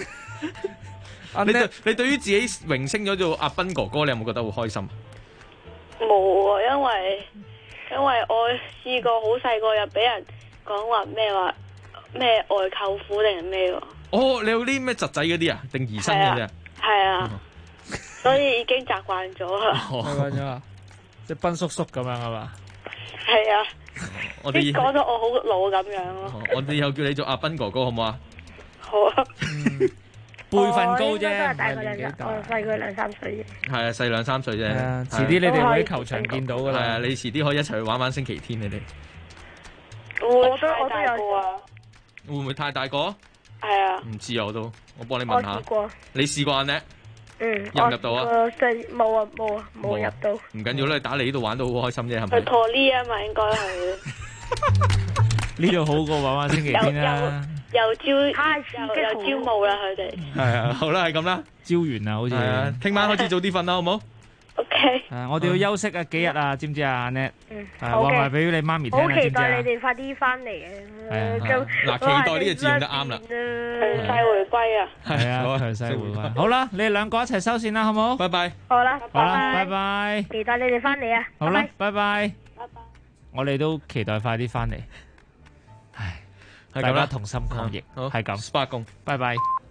你對於自己榮升咗做阿斌哥哥，你有冇覺得好開心？ 冇啊，因為我試過好細個又俾人講話咩外舅父定係咩喎？ 哦，你有啲咩侄仔嗰啲啊？定兒甥嗰啲啊？ 係啊，所以已經習慣咗啦。 習慣咗啊，即係斌叔叔咁樣係嘛？ 係啊， 我哋講到我好老咁樣咯。 我哋又叫你做阿斌哥哥好唔好啊？ 好啊。 輩分高啫， 都係大佢我細佢2-3歲啫。 係啊，細2-3歲啫。 遲啲你哋會喺球場見到噶啦。 係啊，你遲啲可以一齊去玩星期天，你哋。 我都有啊。 會唔會太大個？ 係啊。 唔知啊，我幫你問下。 我試過。你試過阿叻？入唔入到啊？ 冇入到。 唔緊要啦，打嚟呢度玩都好開心啫，係咪？ 去陀呢啊嘛，應該係。 呢度好過玩星期天啦。 又招募啦，佢哋係啊，好啦，係咁啦， 招完啦，好似聽晚開始早啲瞓啦，好唔好 ？OK。 我哋要休息啊，幾日啊，知唔知啊，阿 Net？ 好嘅。 話埋俾你媽咪聽啊，知唔知啊？ 好期待你哋快啲翻嚟啊！ 嗱，期待呢個字用得啱啦， 強勢回歸啊！ 係啊，強勢回歸。好啦，你哋兩個一齊收線啦，好唔好？ 拜拜。 好啦， 拜拜。 期待你哋翻嚟啊！ 好啦，拜拜。拜拜。我哋都期待快啲翻嚟。大家同心抗疫，係咁， 返工， 拜拜。